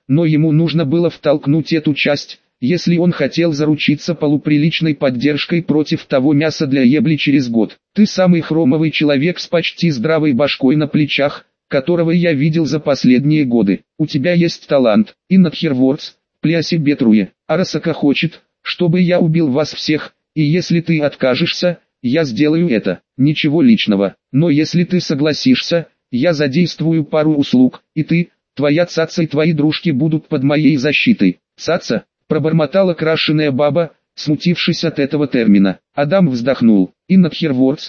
но ему нужно было втолкнуть эту часть, если он хотел заручиться полуприличной поддержкой против того мяса для ебли через год. Ты самый хромовый человек с почти здравой башкой на плечах, которого я видел за последние годы. У тебя есть талант, и Надхирвордс, пляси Бетруе. Арасака хочет, чтобы я убил вас всех, и если ты откажешься, я сделаю это. Ничего личного, но если ты согласишься, я задействую пару услуг, и ты, твоя цаца и твои дружки будут под моей защитой. Цаца? Пробормотала крашеная баба, смутившись от этого термина. Адам вздохнул. Иннадхирвордс,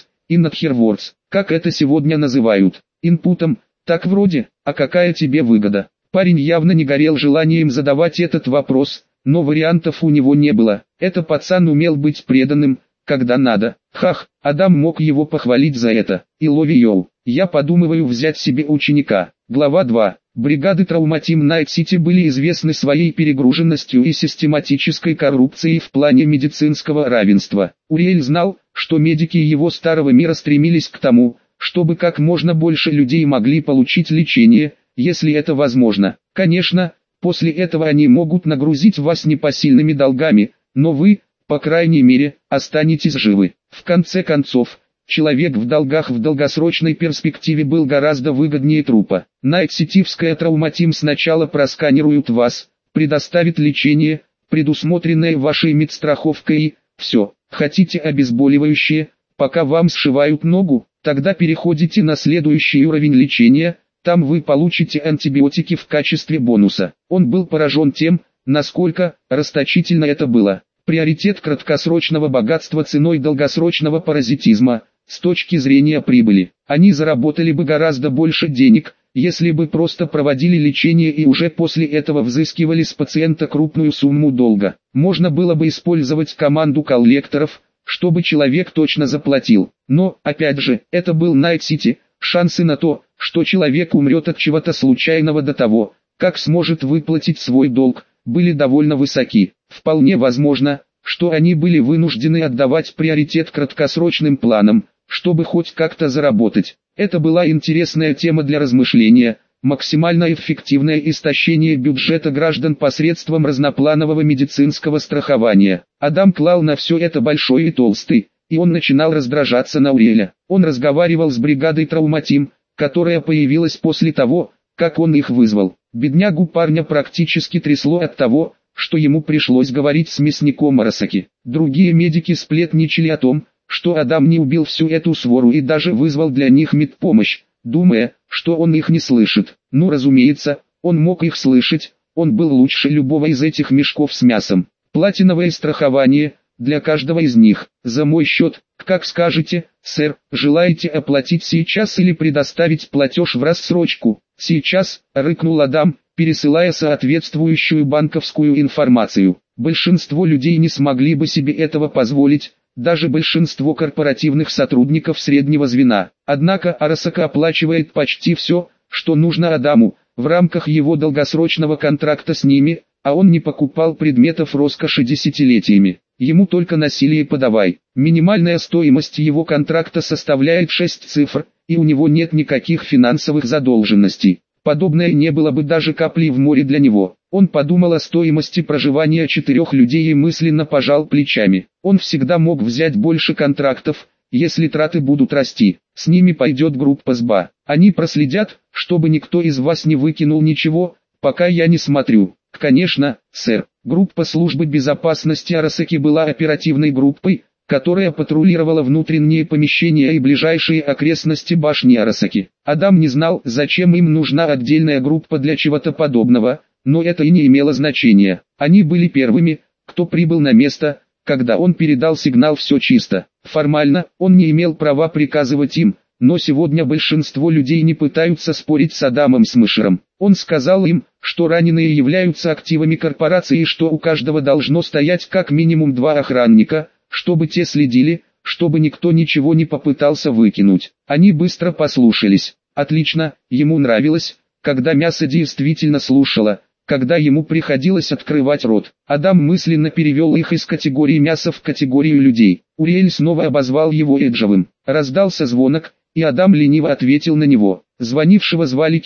как это сегодня называют? Инпутом, так вроде, а какая тебе выгода? Парень явно не горел желанием задавать этот вопрос, но вариантов у него не было. Это пацан умел быть преданным, когда надо. Хах, Адам мог его похвалить за это. И лови-йоу, я подумываю взять себе ученика. Глава 2. Бригады Трауматим Найт-Сити были известны своей перегруженностью и систематической коррупцией в плане медицинского равенства. Уриэль знал, что медики его старого мира стремились к тому, чтобы как можно больше людей могли получить лечение, если это возможно. Конечно, после этого они могут нагрузить вас непосильными долгами, но вы, по крайней мере, останетесь живы. В конце концов, человек в долгах в долгосрочной перспективе был гораздо выгоднее трупа. Найт-Ситивская Трауматим сначала просканируют вас, предоставит лечение, предусмотренное вашей медстраховкой и все. Хотите обезболивающее, пока вам сшивают ногу? Тогда переходите на следующий уровень лечения, там вы получите антибиотики в качестве бонуса. Он был поражен тем, насколько расточительно это было. Приоритет краткосрочного богатства ценой долгосрочного паразитизма, с точки зрения прибыли. Они заработали бы гораздо больше денег, если бы просто проводили лечение и уже после этого взыскивали с пациента крупную сумму долга. Можно было бы использовать команду коллекторов, чтобы человек точно заплатил. Но, опять же, это был Найт-Сити, шансы на то, что человек умрет от чего-то случайного до того, как сможет выплатить свой долг, были довольно высоки. Вполне возможно, что они были вынуждены отдавать приоритет краткосрочным планам, чтобы хоть как-то заработать. Это была интересная тема для размышления, максимально эффективное истощение бюджета граждан посредством разнопланового медицинского страхования. Адам клал на все это большой и толстый, и он начинал раздражаться на Уриэля. Он разговаривал с бригадой Трауматим, которая появилась после того, как он их вызвал. Беднягу парня практически трясло от того, что ему пришлось говорить с мясником Арасаки. Другие медики сплетничали о том, что Адам не убил всю эту свору и даже вызвал для них медпомощь, думая, что он их не слышит. Ну разумеется, он мог их слышать, он был лучше любого из этих мешков с мясом. Платиновое страхование, для каждого из них, за мой счет, как скажете, сэр, желаете оплатить сейчас или предоставить платеж в рассрочку? Сейчас, рыкнул Адам, пересылая соответствующую банковскую информацию. Большинство людей не смогли бы себе этого позволить, даже большинство корпоративных сотрудников среднего звена. Однако Арасака оплачивает почти все, что нужно Адаму, в рамках его долгосрочного контракта с ними, а он не покупал предметов роскоши десятилетиями. Ему только насилие подавай. Минимальная стоимость его контракта составляет 6 цифр, и у него нет никаких финансовых задолженностей. Подобное не было бы даже каплей в море для него. Он подумал о стоимости проживания 4 людей и мысленно пожал плечами. Он всегда мог взять больше контрактов, если траты будут расти. С ними пойдет группа СБА. Они проследят, чтобы никто из вас не выкинул ничего, пока я не смотрю. Конечно, сэр. Группа службы безопасности Арасаки была оперативной группой, которая патрулировала внутренние помещения и ближайшие окрестности башни Арасаки. Адам не знал, зачем им нужна отдельная группа для чего-то подобного, но это и не имело значения. Они были первыми, кто прибыл на место, когда он передал сигнал «все чисто». Формально, он не имел права приказывать им, но сегодня большинство людей не пытаются спорить с Адамом Смышером. Он сказал им, что раненые являются активами корпорации и что у каждого должно стоять как минимум 2 охранника, чтобы те следили, чтобы никто ничего не попытался выкинуть. Они быстро послушались. Отлично, ему нравилось, когда мясо действительно слушало, когда ему приходилось открывать рот. Адам мысленно перевел их из категории мяса в категорию людей. Уриэль снова обозвал его Эджевым. Раздался звонок, и Адам лениво ответил на него. Звонившего звали Кейт,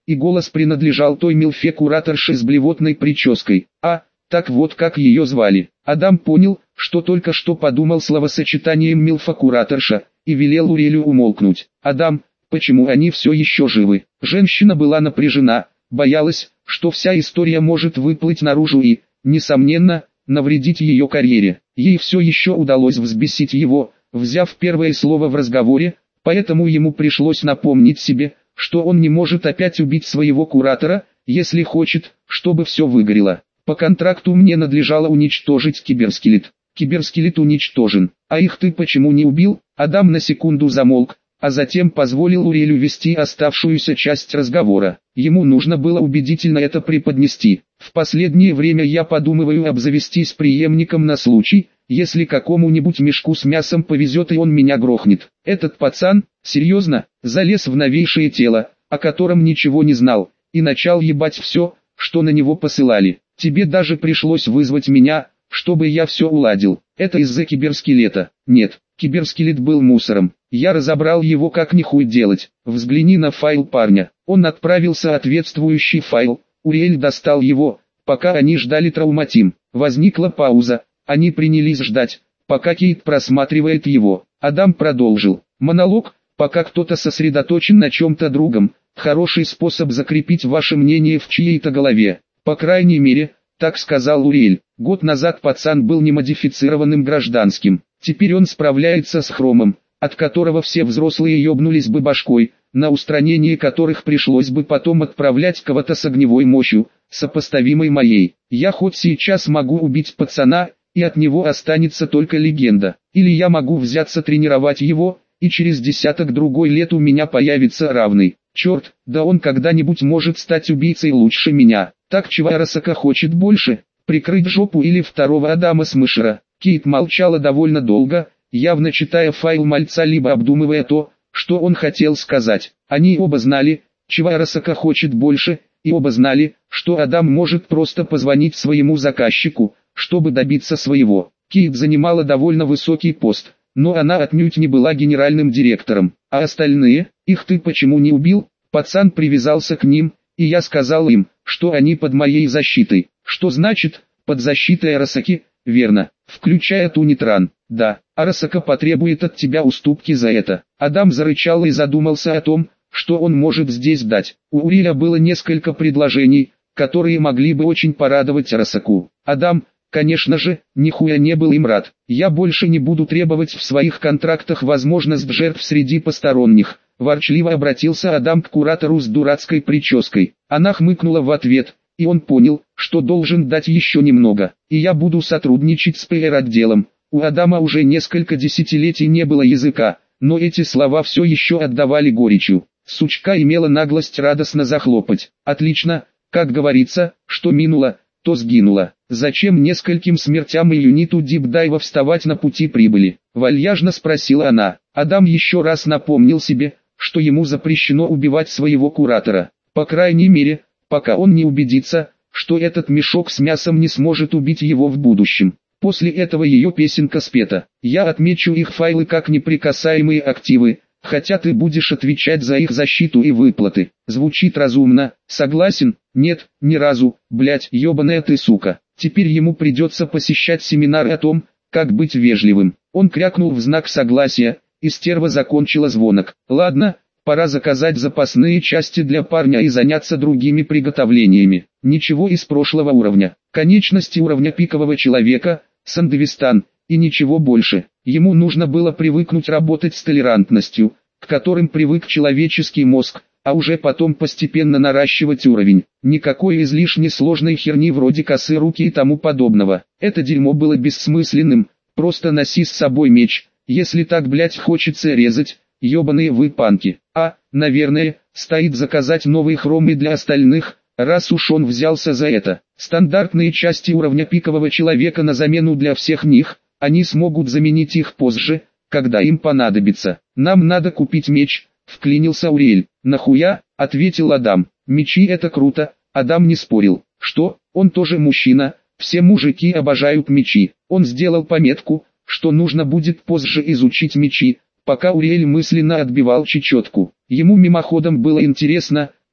и голос принадлежал той милфе-кураторше с блевотной прической. Так вот как ее звали. Адам понял, что только что подумал словосочетанием милфа-кураторша, и велел Уриэлю умолкнуть. «Адам, почему они все еще живы?» Женщина была напряжена, боялась, что вся история может выплыть наружу и, несомненно, навредить ее карьере. Ей все еще удалось взбесить его, взяв первое слово в разговоре, поэтому ему пришлось напомнить себе, что он не может опять убить своего куратора, если хочет, чтобы все выгорело. По контракту мне надлежало уничтожить киберскелет. Киберскелет уничтожен. А их ты почему не убил? Адам на секунду замолк, а затем позволил Уриэлю вести оставшуюся часть разговора. Ему нужно было убедительно это преподнести. В последнее время я подумываю обзавестись преемником на случай, если какому-нибудь мешку с мясом повезет и он меня грохнет. Этот пацан, серьезно, залез в новейшее тело, о котором ничего не знал, и начал ебать все, что на него посылали. Тебе даже пришлось вызвать меня, чтобы я все уладил. Это из-за киберскелета. Нет, киберскелет был мусором. Я разобрал его как нихуй делать. Взгляни на файл парня. Он отправил соответствующий файл. Уриэль достал его, пока они ждали травматим. Возникла пауза. Они принялись ждать, пока Кейт просматривает его. Адам продолжил. Монолог, пока кто-то сосредоточен на чем-то другом. Хороший способ закрепить ваше мнение в чьей-то голове. По крайней мере, так сказал Уриэль. Год назад пацан был немодифицированным гражданским. Теперь он справляется с хромом, от которого все взрослые ебнулись бы башкой, на устранение которых пришлось бы потом отправлять кого-то с огневой мощью, сопоставимой моей. Я хоть сейчас могу убить пацана, и от него останется только легенда. Или я могу взяться тренировать его, и через десяток другой лет у меня появится равный. Черт, да он когда-нибудь может стать убийцей лучше меня. Так чего Арасака хочет больше? Прикрыть жопу или второго Адама Смешера? Кейт молчала довольно долго, явно читая файл мальца либо обдумывая то, что он хотел сказать. Они оба знали, чего Арасака хочет больше, и оба знали, что Адам может просто позвонить своему заказчику, чтобы добиться своего. Кейт занимала довольно высокий пост, но она отнюдь не была генеральным директором. А остальные, их ты почему не убил? Пацан привязался к ним, и я сказал им, что они под моей защитой. Что значит, под защитой Арасаки? Верно, включая Тунитран. Да, Арасака потребует от тебя уступки за это. Адам зарычал и задумался о том, что он может здесь дать. У Уриэля было несколько предложений, которые могли бы очень порадовать Арасаку. Адам, конечно же, нихуя не был им рад. Я больше не буду требовать в своих контрактах возможность жертв среди посторонних. Ворчливо обратился Адам к куратору с дурацкой прической. Она хмыкнула в ответ, и он понял, что должен дать еще немного. И я буду сотрудничать с PR-отделом. У Адама уже несколько десятилетий не было языка, но эти слова все еще отдавали горечью. Сучка имела наглость радостно захлопать. Отлично, как говорится, что минуло, то сгинуло. Зачем нескольким смертям и юниту дипдайва вставать на пути прибыли? Вальяжно спросила она. Адам еще раз напомнил себе, что ему запрещено убивать своего куратора. По крайней мере, пока он не убедится, что этот мешок с мясом не сможет убить его в будущем. После этого ее песенка спета. Я отмечу их файлы как неприкасаемые активы, хотя ты будешь отвечать за их защиту и выплаты. Звучит разумно, согласен? Нет, ни разу, блять, ебаная ты сука. Теперь ему придется посещать семинары о том, как быть вежливым. Он крякнул в знак согласия, и стерва закончила звонок. Ладно, пора заказать запасные части для парня и заняться другими приготовлениями. Ничего из прошлого уровня. Конечности уровня пикового человека, Сандевистан, и ничего больше. Ему нужно было привыкнуть работать с толерантностью, к которым привык человеческий мозг, а уже потом постепенно наращивать уровень. Никакой излишне сложной херни вроде косы руки и тому подобного. Это дерьмо было бессмысленным, просто носи с собой меч, если так блять хочется резать, ебаные вы панки. Наверное, стоит заказать новый хром и для остальных, раз уж он взялся за это. Стандартные части уровня пикового человека на замену для всех них, они смогут заменить их позже, когда им понадобится. Нам надо купить меч, вклинился Уриэль. Нахуя, ответил Адам. Мечи это круто, Адам не спорил. Что, он тоже мужчина, все мужики обожают мечи. Он сделал пометку, что нужно будет позже изучить мечи, пока Уриэль мысленно отбивал чечетку. Ему мимоходом было интересно,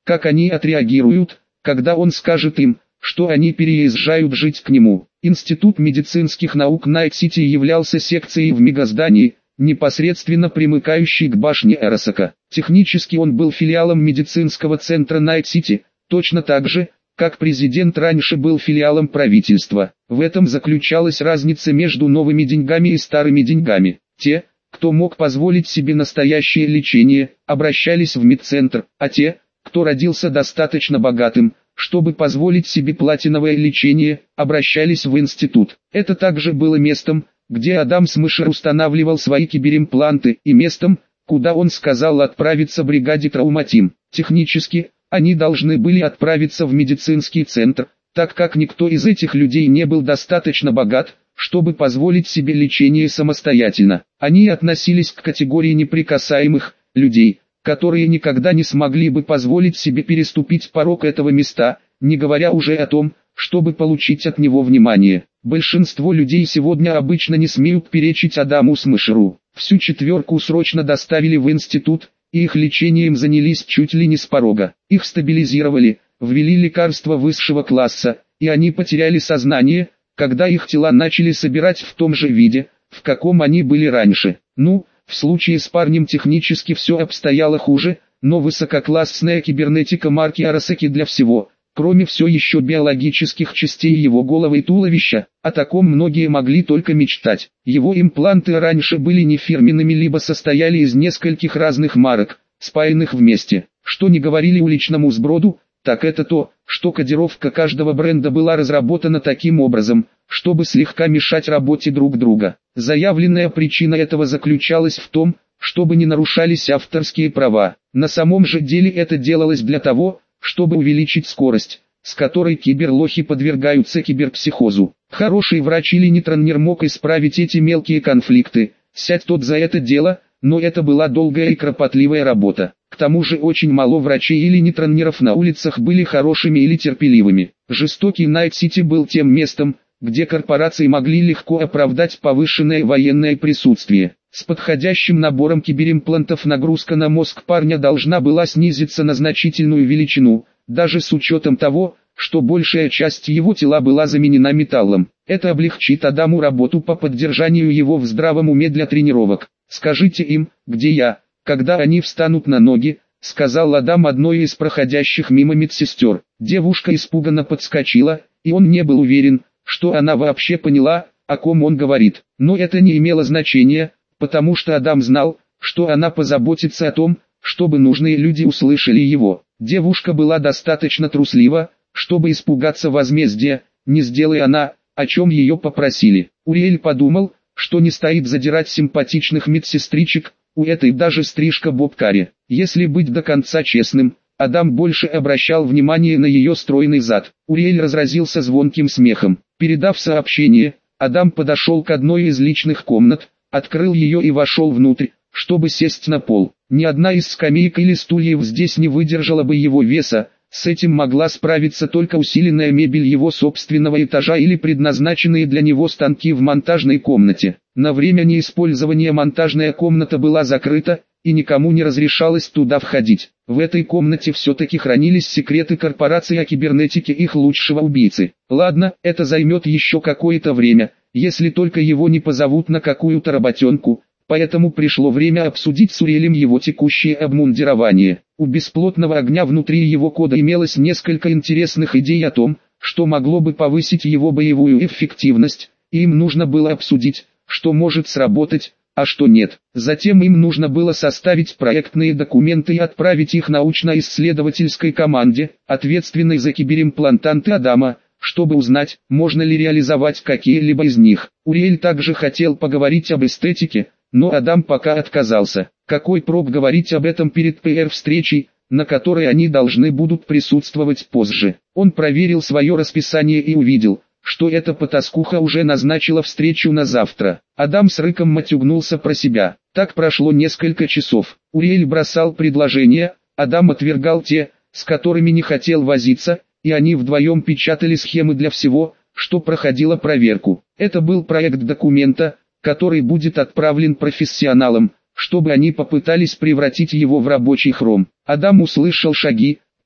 как они отреагируют, когда он скажет им, что они переезжают жить к нему. Институт медицинских наук Найт-Сити являлся секцией в мегаздании, непосредственно примыкающей к башне Эросака. Технически он был филиалом медицинского центра Найт-Сити, точно так же, как президент раньше был филиалом правительства. В этом заключалась разница между новыми деньгами и старыми деньгами. Те, кто мог позволить себе настоящее лечение, обращались в медцентр, а те, кто родился достаточно богатым, чтобы позволить себе платиновое лечение, обращались в институт. Это также было местом, где Адам Смешер устанавливал свои киберимпланты, и местом, куда он сказал отправиться бригаде Трауматим. Технически, они должны были отправиться в медицинский центр, так как никто из этих людей не был достаточно богат, чтобы позволить себе лечение самостоятельно. Они относились к категории неприкасаемых людей, которые никогда не смогли бы позволить себе переступить порог этого места, не говоря уже о том, чтобы получить от него внимание. Большинство людей сегодня обычно не смеют перечить Адаму Смешеру. Всю четверку срочно доставили в институт, и их лечением занялись чуть ли не с порога. Их стабилизировали, ввели лекарства высшего класса, и они потеряли сознание, когда их тела начали собирать в том же виде, в каком они были раньше. В случае с парнем технически все обстояло хуже, но высококлассная кибернетика марки Арасаки для всего, кроме все еще биологических частей его головы и туловища, о таком многие могли только мечтать. Его импланты раньше были не фирменными либо состояли из нескольких разных марок, спаянных вместе. Что не говорили уличному сброду, так это то, что кодировка каждого бренда была разработана таким образом, чтобы слегка мешать работе друг друга. Заявленная причина этого заключалась в том, чтобы не нарушались авторские права. На самом же деле это делалось для того, чтобы увеличить скорость, с которой киберлохи подвергаются киберпсихозу. Хороший врач или нетронер мог исправить эти мелкие конфликты, сядь тот за это дело, но это была долгая и кропотливая работа. К тому же очень мало врачей или нетронеров на улицах были хорошими или терпеливыми. Жестокий Найт-Сити был тем местом, где корпорации могли легко оправдать повышенное военное присутствие. С подходящим набором киберимплантов нагрузка на мозг парня должна была снизиться на значительную величину, даже с учетом того, что большая часть его тела была заменена металлом. Это облегчит Адаму работу по поддержанию его в здравом уме для тренировок. «Скажите им, где я, когда они встанут на ноги», — сказал Адам одной из проходящих мимо медсестер. Девушка испуганно подскочила, и он не был уверен, что она вообще поняла, о ком он говорит. Но это не имело значения, потому что Адам знал, что она позаботится о том, чтобы нужные люди услышали его. Девушка была достаточно труслива, чтобы испугаться возмездия, не сделая она, о чем ее попросили. Уриэль подумал, что не стоит задирать симпатичных медсестричек, у этой даже стрижка боб-карри. Если быть до конца честным, Адам больше обращал внимание на ее стройный зад. Уриэль разразился звонким смехом. Передав сообщение, Адам подошел к одной из личных комнат, открыл ее и вошел внутрь, чтобы сесть на пол. Ни одна из скамеек или стульев здесь не выдержала бы его веса, с этим могла справиться только усиленная мебель его собственного этажа или предназначенные для него станки в монтажной комнате. На время неиспользования монтажная комната была закрыта, и никому не разрешалось туда входить. В этой комнате все-таки хранились секреты корпорации о кибернетике их лучшего убийцы. Ладно, это займет еще какое-то время, если только его не позовут на какую-то работенку. Поэтому пришло время обсудить с Уриэлем его текущее обмундирование. У бесплотного огня внутри его кода имелось несколько интересных идей о том, что могло бы повысить его боевую эффективность, и им нужно было обсудить, что может сработать, а что нет. Затем им нужно было составить проектные документы и отправить их научно-исследовательской команде, ответственной за киберимплантанты Адама, чтобы узнать, можно ли реализовать какие-либо из них. Уриэль также хотел поговорить об эстетике, но Адам пока отказался. Какой прок говорить об этом перед ПР-встречей, на которой они должны будут присутствовать позже. Он проверил свое расписание и увидел, что эта потаскуха уже назначила встречу на завтра. Адам с рыком матюгнулся про себя. Так прошло несколько часов. Уриэль бросал предложения, Адам отвергал те, с которыми не хотел возиться, и они вдвоем печатали схемы для всего, что проходило проверку. Это был проект документа, который будет отправлен профессионалам, чтобы они попытались превратить его в рабочий хром. Адам услышал шаги,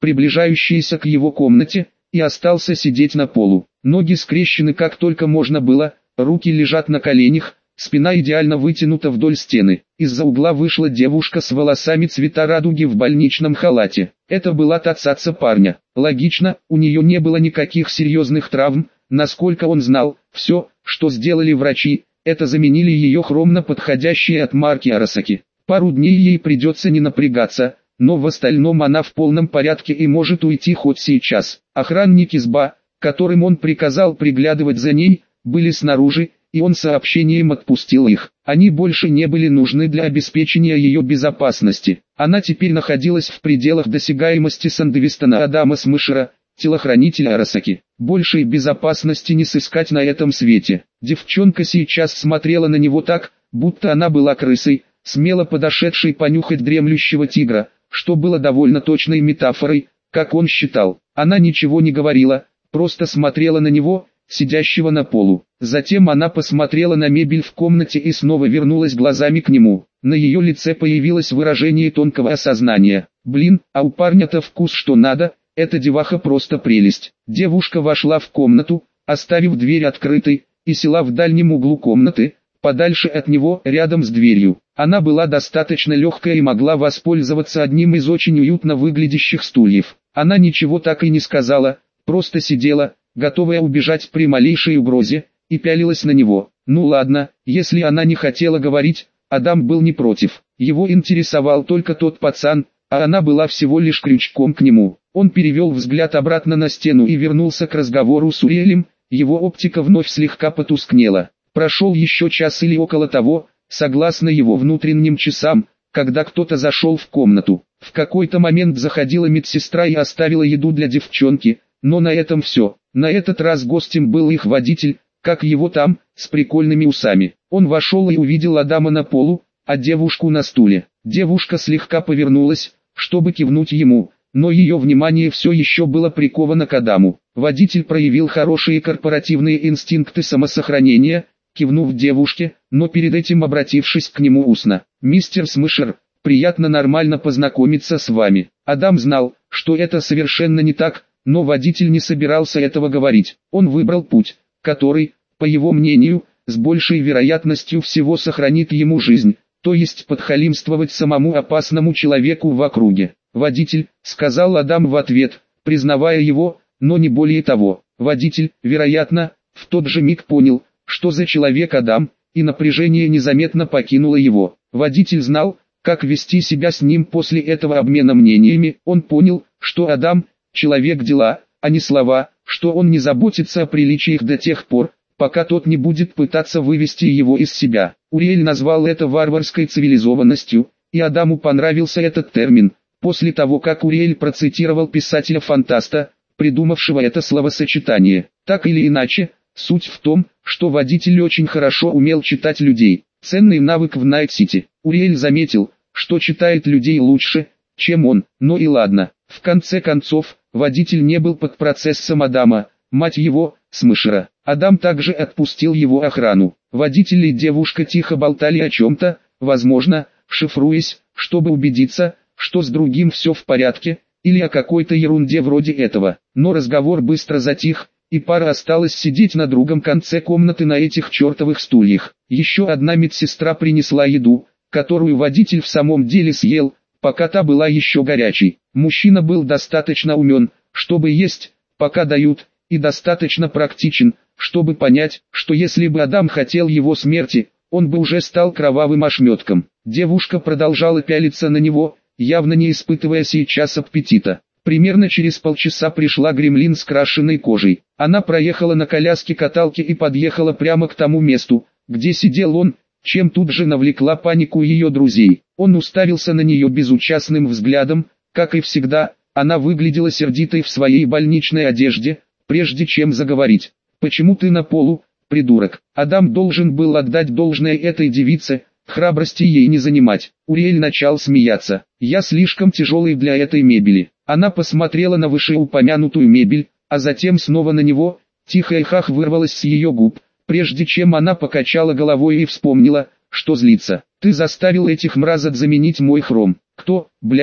приближающиеся к его комнате, и остался сидеть на полу. Ноги скрещены как только можно было, руки лежат на коленях, спина идеально вытянута вдоль стены. Из-за угла вышла девушка с волосами цвета радуги в больничном халате. Это была та цаца парня. Логично, у нее не было никаких серьезных травм, насколько он знал. Все, что сделали врачи, это заменили ее хромно подходящие от марки Арасаки. Пару дней ей придется не напрягаться, но в остальном она в полном порядке и может уйти хоть сейчас. Охранники СБА, которым он приказал приглядывать за ней, были снаружи, и он сообщением отпустил их. Они больше не были нужны для обеспечения ее безопасности. Она теперь находилась в пределах досягаемости Сандевистона Адама Смышера, телохранителя Арасаки. Большей безопасности не сыскать на этом свете. Девчонка сейчас смотрела на него так, будто она была крысой, смело подошедшей понюхать дремлющего тигра, что было довольно точной метафорой, как он считал. Она ничего не говорила, просто смотрела на него, сидящего на полу. Затем она посмотрела на мебель в комнате и снова вернулась глазами к нему. На ее лице появилось выражение тонкого осознания. Блин, а у парня-то вкус что надо, эта деваха просто прелесть. Девушка вошла в комнату, оставив дверь открытой, и села в дальнем углу комнаты, подальше от него, рядом с дверью. Она была достаточно легкая и могла воспользоваться одним из очень уютно выглядящих стульев. Она ничего так и не сказала, просто сидела, готовая убежать при малейшей угрозе, и пялилась на него. Ну ладно, если она не хотела говорить, Адам был не против. Его интересовал только тот пацан, а она была всего лишь крючком к нему. Он перевел взгляд обратно на стену и вернулся к разговору с Уриэлем, его оптика вновь слегка потускнела. Прошел еще час или около того, согласно его внутренним часам, когда кто-то зашел в комнату. В какой-то момент заходила медсестра и оставила еду для девчонки, но на этом все. На этот раз гостем был их водитель, как его там, с прикольными усами. Он вошел и увидел Адама на полу, а девушку на стуле. Девушка слегка повернулась, чтобы кивнуть ему, но ее внимание все еще было приковано к Адаму. Водитель проявил хорошие корпоративные инстинкты самосохранения, кивнув девушке, но перед этим обратившись к нему устно. «Мистер Смышер, приятно нормально познакомиться с вами». Адам знал, что это совершенно не так, но водитель не собирался этого говорить. Он выбрал путь, который, по его мнению, с большей вероятностью всего сохранит ему жизнь, то есть подхалимствовать самому опасному человеку в округе. «Водитель», — сказал Адам в ответ, признавая его, но не более того. Водитель, вероятно, в тот же миг понял, что за человек Адам, и напряжение незаметно покинуло его. Водитель знал, как вести себя с ним после этого обмена мнениями. Он понял, что Адам — человек дела, а не слова, что он не заботится о приличиях до тех пор, пока тот не будет пытаться вывести его из себя. Уриэль назвал это варварской цивилизованностью, и Адаму понравился этот термин, после того как Уриэль процитировал писателя-фантаста, придумавшего это словосочетание. Так или иначе, суть в том, что водитель очень хорошо умел читать людей. Ценный навык в Найт-Сити. Уриэль заметил, что читает людей лучше, чем он, но и ладно. В конце концов, водитель не был под процессом Адама, мать его, Смышера. Адам также отпустил его охрану. Водитель и девушка тихо болтали о чем-то, возможно, шифруясь, чтобы убедиться, что с другим все в порядке, или о какой-то ерунде вроде этого. Но разговор быстро затих, и пара осталась сидеть на другом конце комнаты на этих чертовых стульях. Еще одна медсестра принесла еду, которую водитель в самом деле съел, пока та была еще горячей. Мужчина был достаточно умен, чтобы есть, пока дают, и достаточно практичен, чтобы понять, что если бы Адам хотел его смерти, он бы уже стал кровавым ошметком. Девушка продолжала пялиться на него, явно не испытывая сейчас аппетита. Примерно через полчаса пришла гремлин с крашеной кожей. Она проехала на коляске-каталке и подъехала прямо к тому месту, где сидел он, чем тут же навлекла панику ее друзей. Он уставился на нее безучастным взглядом, как и всегда, она выглядела сердитой в своей больничной одежде, прежде чем заговорить. «Почему ты на полу, придурок?» Адам должен был отдать должное этой девице, храбрости ей не занимать. Уриэль начал смеяться. «Я слишком тяжелый для этой мебели». Она посмотрела на вышеупомянутую мебель, а затем снова на него. Тихое хах вырвалось с ее губ, прежде чем она покачала головой и вспомнила, что злится. «Ты заставил этих мразот заменить мой хром». «Кто, блядь,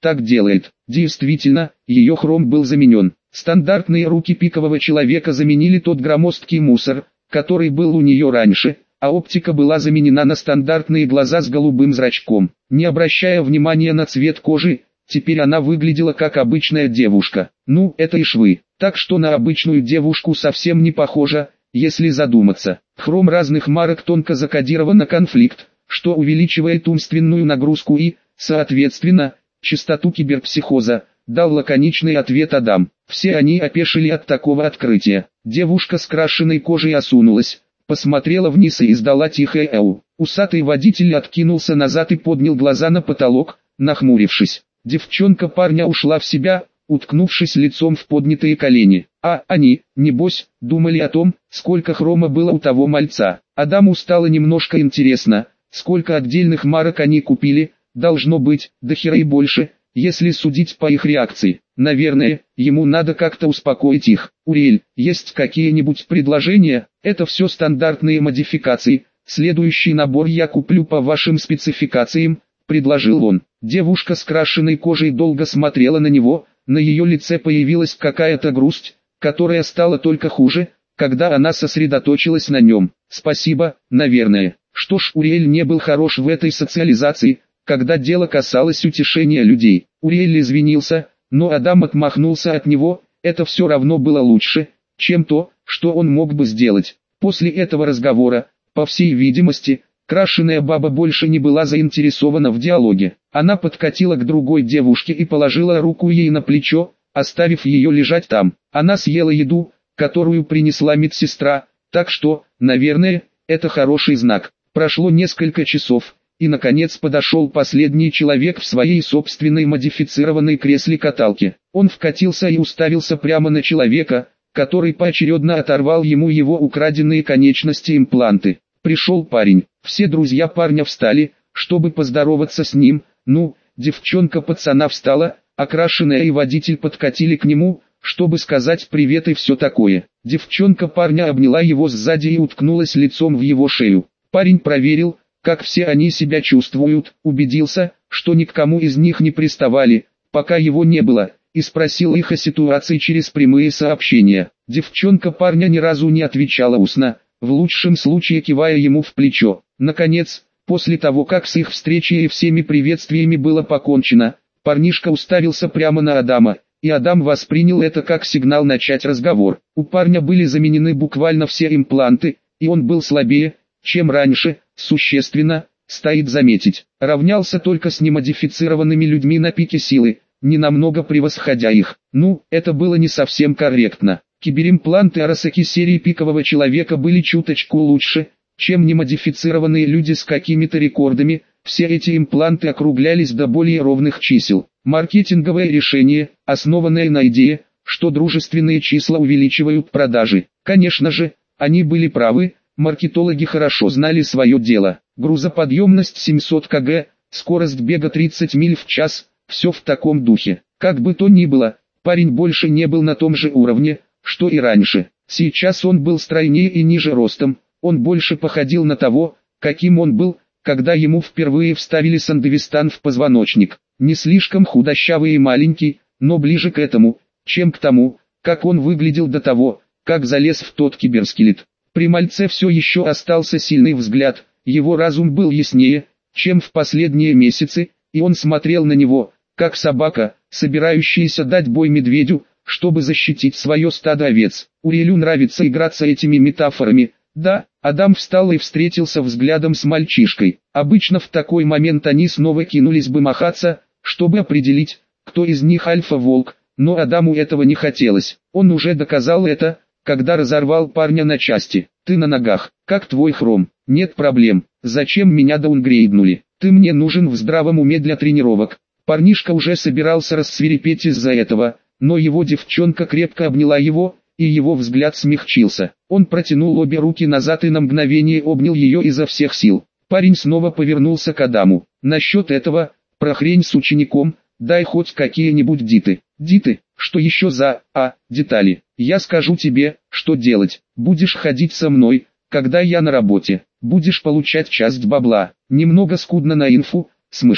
так делает. Действительно, ее хром был заменен. Стандартные руки пикового человека заменили тот громоздкий мусор, который был у нее раньше, а оптика была заменена на стандартные глаза с голубым зрачком. Не обращая внимания на цвет кожи, теперь она выглядела как обычная девушка. Ну, это и швы. Так что на обычную девушку совсем не похожа, если задуматься. Хром разных марок тонко закодирован на конфликт, что увеличивает умственную нагрузку и, соответственно, частоту киберпсихоза, дал лаконичный ответ Адам. Все они опешили от такого открытия. Девушка с крашеной кожей осунулась, посмотрела вниз и издала тихое «эу». Усатый водитель откинулся назад и поднял глаза на потолок, нахмурившись. Девчонка парня ушла в себя, уткнувшись лицом в поднятые колени. А они, небось, думали о том, сколько хрома было у того мальца. Адаму стало немножко интересно, сколько отдельных марок они купили, должно быть, до хера и больше, если судить по их реакции. Наверное, ему надо как-то успокоить их. Уриэль, есть какие-нибудь предложения? Это все стандартные модификации. Следующий набор я куплю по вашим спецификациям, предложил он. Девушка с крашеной кожей долго смотрела на него, на ее лице появилась какая-то грусть, которая стала только хуже, когда она сосредоточилась на нем. Спасибо, наверное. Что ж, Уриэль не был хорош в этой социализации, когда дело касалось утешения людей. Уриэль извинился, но Адам отмахнулся от него, это все равно было лучше, чем то, что он мог бы сделать. После этого разговора, по всей видимости, крашеная баба больше не была заинтересована в диалоге. Она подкатила к другой девушке и положила руку ей на плечо, оставив ее лежать там. Она съела еду, которую принесла медсестра, так что, наверное, это хороший знак. Прошло несколько часов, и наконец подошел последний человек в своей собственной модифицированной кресле-каталке. Он вкатился и уставился прямо на человека, который поочередно оторвал ему его украденные конечности-импланты. Пришел парень. Все друзья парня встали, чтобы поздороваться с ним. Ну, девчонка пацана встала, окрашенная и водитель подкатили к нему, чтобы сказать привет и все такое. Девчонка парня обняла его сзади и уткнулась лицом в его шею. Парень проверил, как все они себя чувствуют, убедился, что ни к кому из них не приставали, пока его не было, и спросил их о ситуации через прямые сообщения. Девчонка парня ни разу не отвечала устно, в лучшем случае кивая ему в плечо. Наконец, после того как с их встречей и всеми приветствиями было покончено, парнишка уставился прямо на Адама, и Адам воспринял это как сигнал начать разговор. У парня были заменены буквально все импланты, и он был слабее, чем раньше, существенно, стоит заметить. Равнялся только с немодифицированными людьми на пике силы, ненамного превосходя их. Ну, это было не совсем корректно. Киберимпланты Арасаки серии пикового человека были чуточку лучше, чем немодифицированные люди с какими-то рекордами. Все эти импланты округлялись до более ровных чисел. Маркетинговое решение, основанное на идее, что дружественные числа увеличивают продажи. Конечно же, они были правы, маркетологи хорошо знали свое дело. Грузоподъемность 700 кг, скорость бега 30 миль в час, все в таком духе. Как бы то ни было, парень больше не был на том же уровне, что и раньше. Сейчас он был стройнее и ниже ростом, он больше походил на того, каким он был, когда ему впервые вставили сандевистан в позвоночник. Не слишком худощавый и маленький, но ближе к этому, чем к тому, как он выглядел до того, как залез в тот киберскелет. При мальце все еще остался сильный взгляд, его разум был яснее, чем в последние месяцы, и он смотрел на него, как собака, собирающаяся дать бой медведю, чтобы защитить свое стадо овец. Уриэлю нравится играться этими метафорами. Да, Адам встал и встретился взглядом с мальчишкой. Обычно в такой момент они снова кинулись бы махаться, чтобы определить, кто из них альфа-волк, но Адаму этого не хотелось. Он уже доказал это, когда разорвал парня на части. Ты на ногах, как твой хром? Нет проблем. Зачем меня даунгрейднули? Ты мне нужен в здравом уме для тренировок. Парнишка уже собирался рассвирепеть из-за этого, но его девчонка крепко обняла его, и его взгляд смягчился. Он протянул обе руки назад и на мгновение обнял ее изо всех сил. Парень снова повернулся к Адаму. Насчет этого, про хрень с учеником, дай хоть какие-нибудь диты. Диты, что еще за, детали. Я скажу тебе, что делать. Будешь ходить со мной, когда я на работе. Будешь получать часть бабла. Немного скудно на инфу, смышер.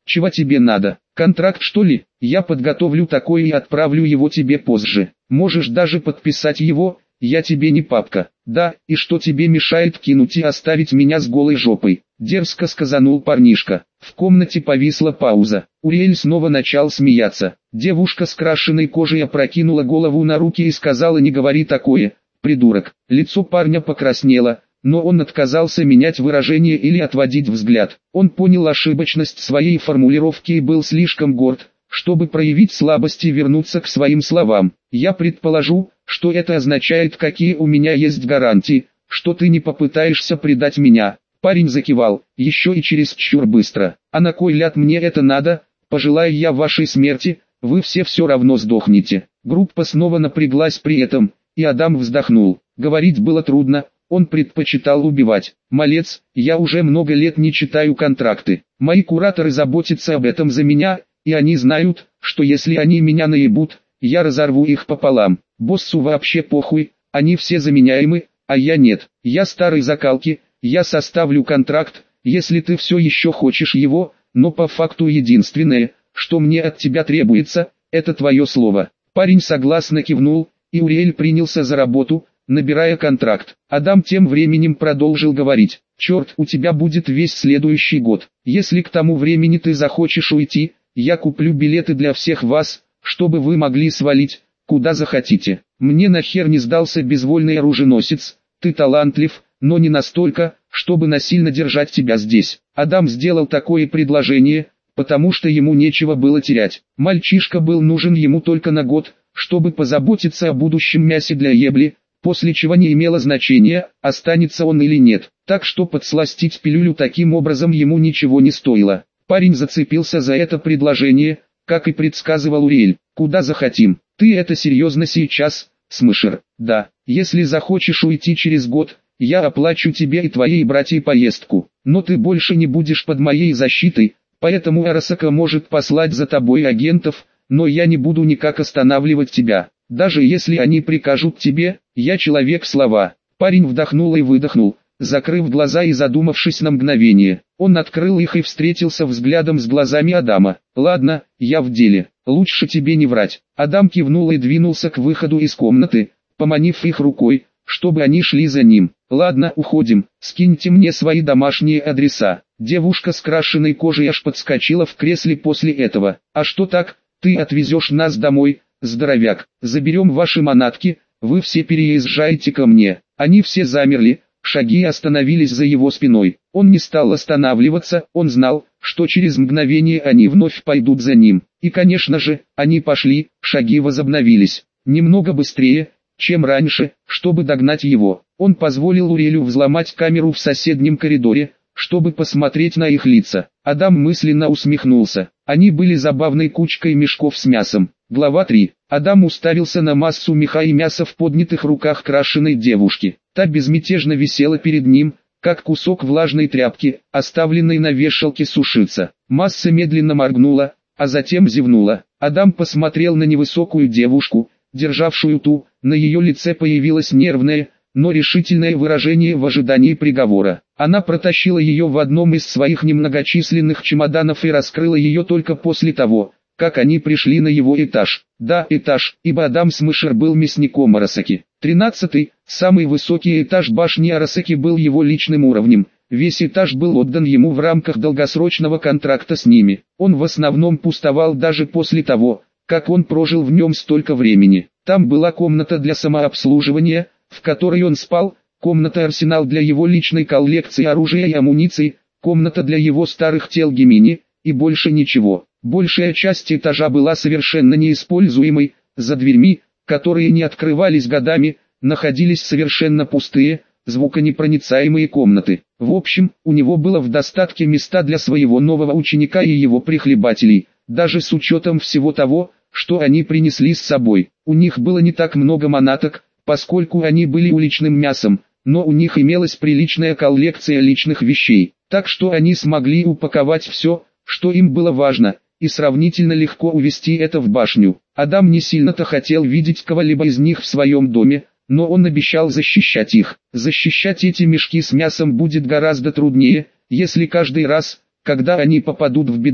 Чего тебе надо? Контракт что ли? Я подготовлю такое и отправлю его тебе позже. Можешь даже подписать его, я тебе не папка. Да, и что тебе мешает кинуть и оставить меня с голой жопой? Дерзко сказанул парнишка. В комнате повисла пауза. Уриэль снова начал смеяться. Девушка с крашеной кожей опрокинула голову на руки и сказала: не говори такое, придурок. Лицо парня покраснело, но он отказался менять выражение или отводить взгляд. Он понял ошибочность своей формулировки и был слишком горд, чтобы проявить слабость и вернуться к своим словам. Я предположу, что это означает, какие у меня есть гарантии, что ты не попытаешься предать меня. Парень закивал, еще и чересчур быстро. А на кой ляд мне это надо? Пожелаю я вашей смерти, вы все равно сдохнете. Группа снова напряглась при этом, и Адам вздохнул. Говорить было трудно, он предпочитал убивать. Малец, я уже много лет не читаю контракты. Мои кураторы заботятся об этом за меня, и они знают, что если они меня наебут, я разорву их пополам. Боссу вообще похуй, они все заменяемы, а я нет. Я старой закалки, я составлю контракт, если ты все еще хочешь его, но по факту единственное, что мне от тебя требуется, это твое слово. Парень согласно кивнул, и Уриэль принялся за работу, набирая контракт. Адам тем временем продолжил говорить: черт, у тебя будет весь следующий год. Если к тому времени ты захочешь уйти, я куплю билеты для всех вас, чтобы вы могли свалить, куда захотите. Мне нахер не сдался безвольный оруженосец, ты талантлив, но не настолько, чтобы насильно держать тебя здесь. Адам сделал такое предложение, потому что ему нечего было терять. Мальчишка был нужен ему только на год, чтобы позаботиться о будущем мясе для ебли, после чего не имело значения, останется он или нет. Так что подсластить пилюлю таким образом ему ничего не стоило. Парень зацепился за это предложение, как и предсказывал Уриэль. Куда захотим? Ты это серьезно сейчас, Смышер? Да. Если захочешь уйти через год, я оплачу тебе и твоей братьей поездку. Но ты больше не будешь под моей защитой, поэтому Арасака может послать за тобой агентов, но я не буду никак останавливать тебя. Даже если они прикажут тебе, я человек слова. Парень вдохнул и выдохнул, закрыв глаза и задумавшись на мгновение. Он открыл их и встретился взглядом с глазами Адама. Ладно, я в деле, лучше тебе не врать. Адам кивнул и двинулся к выходу из комнаты, поманив их рукой, чтобы они шли за ним. Ладно, уходим, скиньте мне свои домашние адреса. Девушка с крашеной кожей аж подскочила в кресле после этого. А что так, ты отвезешь нас домой, здоровяк, заберем ваши манатки, вы все переезжаете ко мне. Они все замерли, шаги остановились за его спиной. Он не стал останавливаться, он знал, что через мгновение они вновь пойдут за ним. И конечно же, они пошли, шаги возобновились. Немного быстрее, чем раньше, чтобы догнать его. Он позволил Уриэлю взломать камеру в соседнем коридоре, чтобы посмотреть на их лица. Адам мысленно усмехнулся. Они были забавной кучкой мешков с мясом. Глава 3. Адам уставился на массу меха и мяса в поднятых руках крашеной девушки. Та безмятежно висела перед ним, как кусок влажной тряпки, оставленной на вешалке сушиться. Масса медленно моргнула, а затем зевнула. Адам посмотрел на невысокую девушку, державшую ту, на ее лице появилось нервное, но решительное выражение в ожидании приговора. Она протащила ее в одном из своих немногочисленных чемоданов и раскрыла ее только после того, как они пришли на его этаж. Да, этаж, ибо Адам Смышер был мясником Арасаки. 13-й, самый высокий этаж башни Арасаки был его личным уровнем. Весь этаж был отдан ему в рамках долгосрочного контракта с ними. Он в основном пустовал даже после того, как он прожил в нем столько времени. Там была комната для самообслуживания, в которой он спал, комната-арсенал для его личной коллекции оружия и амуниции, комната для его старых тел Гемини, и больше ничего. Большая часть этажа была совершенно неиспользуемой, за дверьми, которые не открывались годами, находились совершенно пустые, звуконепроницаемые комнаты. В общем, у него было в достатке места для своего нового ученика и его прихлебателей, даже с учетом всего того, что они принесли с собой. У них было не так много манаток, поскольку они были уличным мясом, но у них имелась приличная коллекция личных вещей, так что они смогли упаковать все, что им было важно, и сравнительно легко увезти это в башню. Адам не сильно-то хотел видеть кого-либо из них в своем доме, но он обещал защищать их. Защищать эти мешки с мясом будет гораздо труднее, если каждый раз, когда они попадут в беду,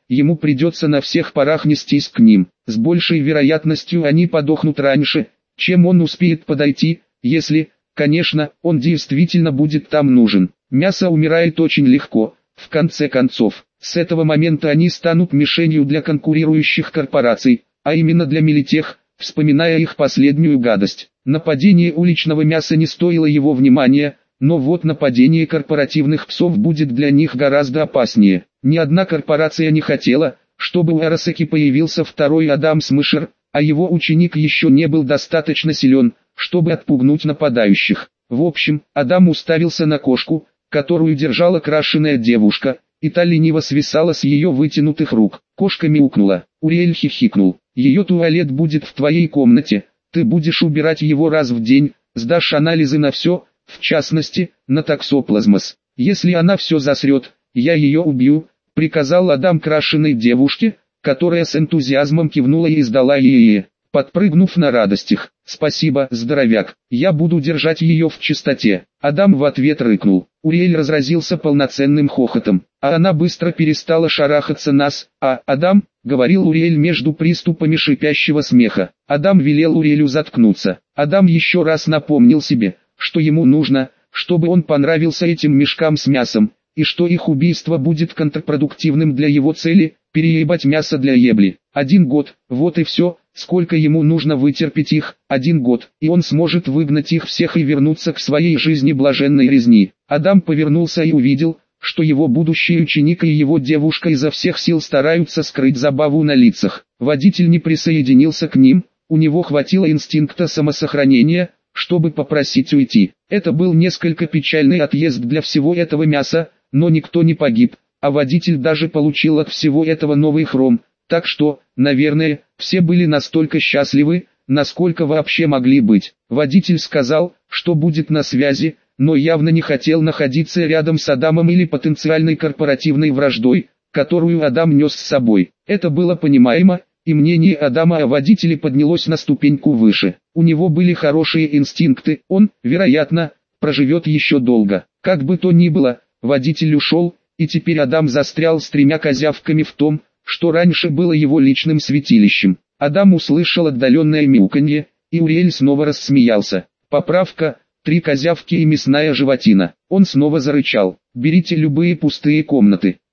ему придется на всех парах нестись к ним. С большей вероятностью они подохнут раньше, чем он успеет подойти, если, конечно, он действительно будет там нужен. Мясо умирает очень легко, в конце концов. С этого момента они станут мишенью для конкурирующих корпораций, а именно для Милитех, вспоминая их последнюю гадость. Нападение уличного мяса не стоило его внимания, но вот нападение корпоративных псов будет для них гораздо опаснее. Ни одна корпорация не хотела, чтобы у Арасаки появился второй Адам Смешер, а его ученик еще не был достаточно силен, чтобы отпугнуть нападающих. В общем, Адам уставился на кошку, которую держала крашеная девушка, и та лениво свисала с ее вытянутых рук. Кошка мяукнула. Уриэль хихикнул. Ее туалет будет в твоей комнате, ты будешь убирать его раз в день, сдашь анализы на все, в частности, на токсоплазмоз. Если она все засрет, я ее убью, приказал Адам крашеной девушке, которая с энтузиазмом кивнула и издала е-е-е, подпрыгнув на радостях. «Спасибо, здоровяк, я буду держать ее в чистоте». Адам в ответ рыкнул. Уриэль разразился полноценным хохотом, а она быстро перестала шарахаться нас. «Адам», — говорил Уриэль между приступами шипящего смеха. Адам велел Уриэлю заткнуться. Адам еще раз напомнил себе, что ему нужно, чтобы он понравился этим мешкам с мясом, и что их убийство будет контрпродуктивным для его цели — переебать мясо для ебли. 1 год, вот и все. Сколько ему нужно вытерпеть их, 1 год, и он сможет выгнать их всех и вернуться к своей жизни блаженной резни. Адам повернулся и увидел, что его будущий ученик и его девушка изо всех сил стараются скрыть забаву на лицах. Водитель не присоединился к ним, у него хватило инстинкта самосохранения, чтобы попросить уйти. Это был несколько печальный отъезд для всего этого мяса, но никто не погиб, а водитель даже получил от всего этого новый хром. Так что, наверное, все были настолько счастливы, насколько вообще могли быть. Водитель сказал, что будет на связи, но явно не хотел находиться рядом с Адамом или потенциальной корпоративной враждой, которую Адам нес с собой. Это было понимаемо, и мнение Адама о водителе поднялось на ступеньку выше. У него были хорошие инстинкты, он, вероятно, проживет еще долго. Как бы то ни было, водитель ушел, и теперь Адам застрял с 3 козявками в том, что раньше было его личным святилищем. Адам услышал отдаленное мяуканье, и Уриэль снова рассмеялся. Поправка: 3 козявки и мясная животина. Он снова зарычал. «Берите любые пустые комнаты.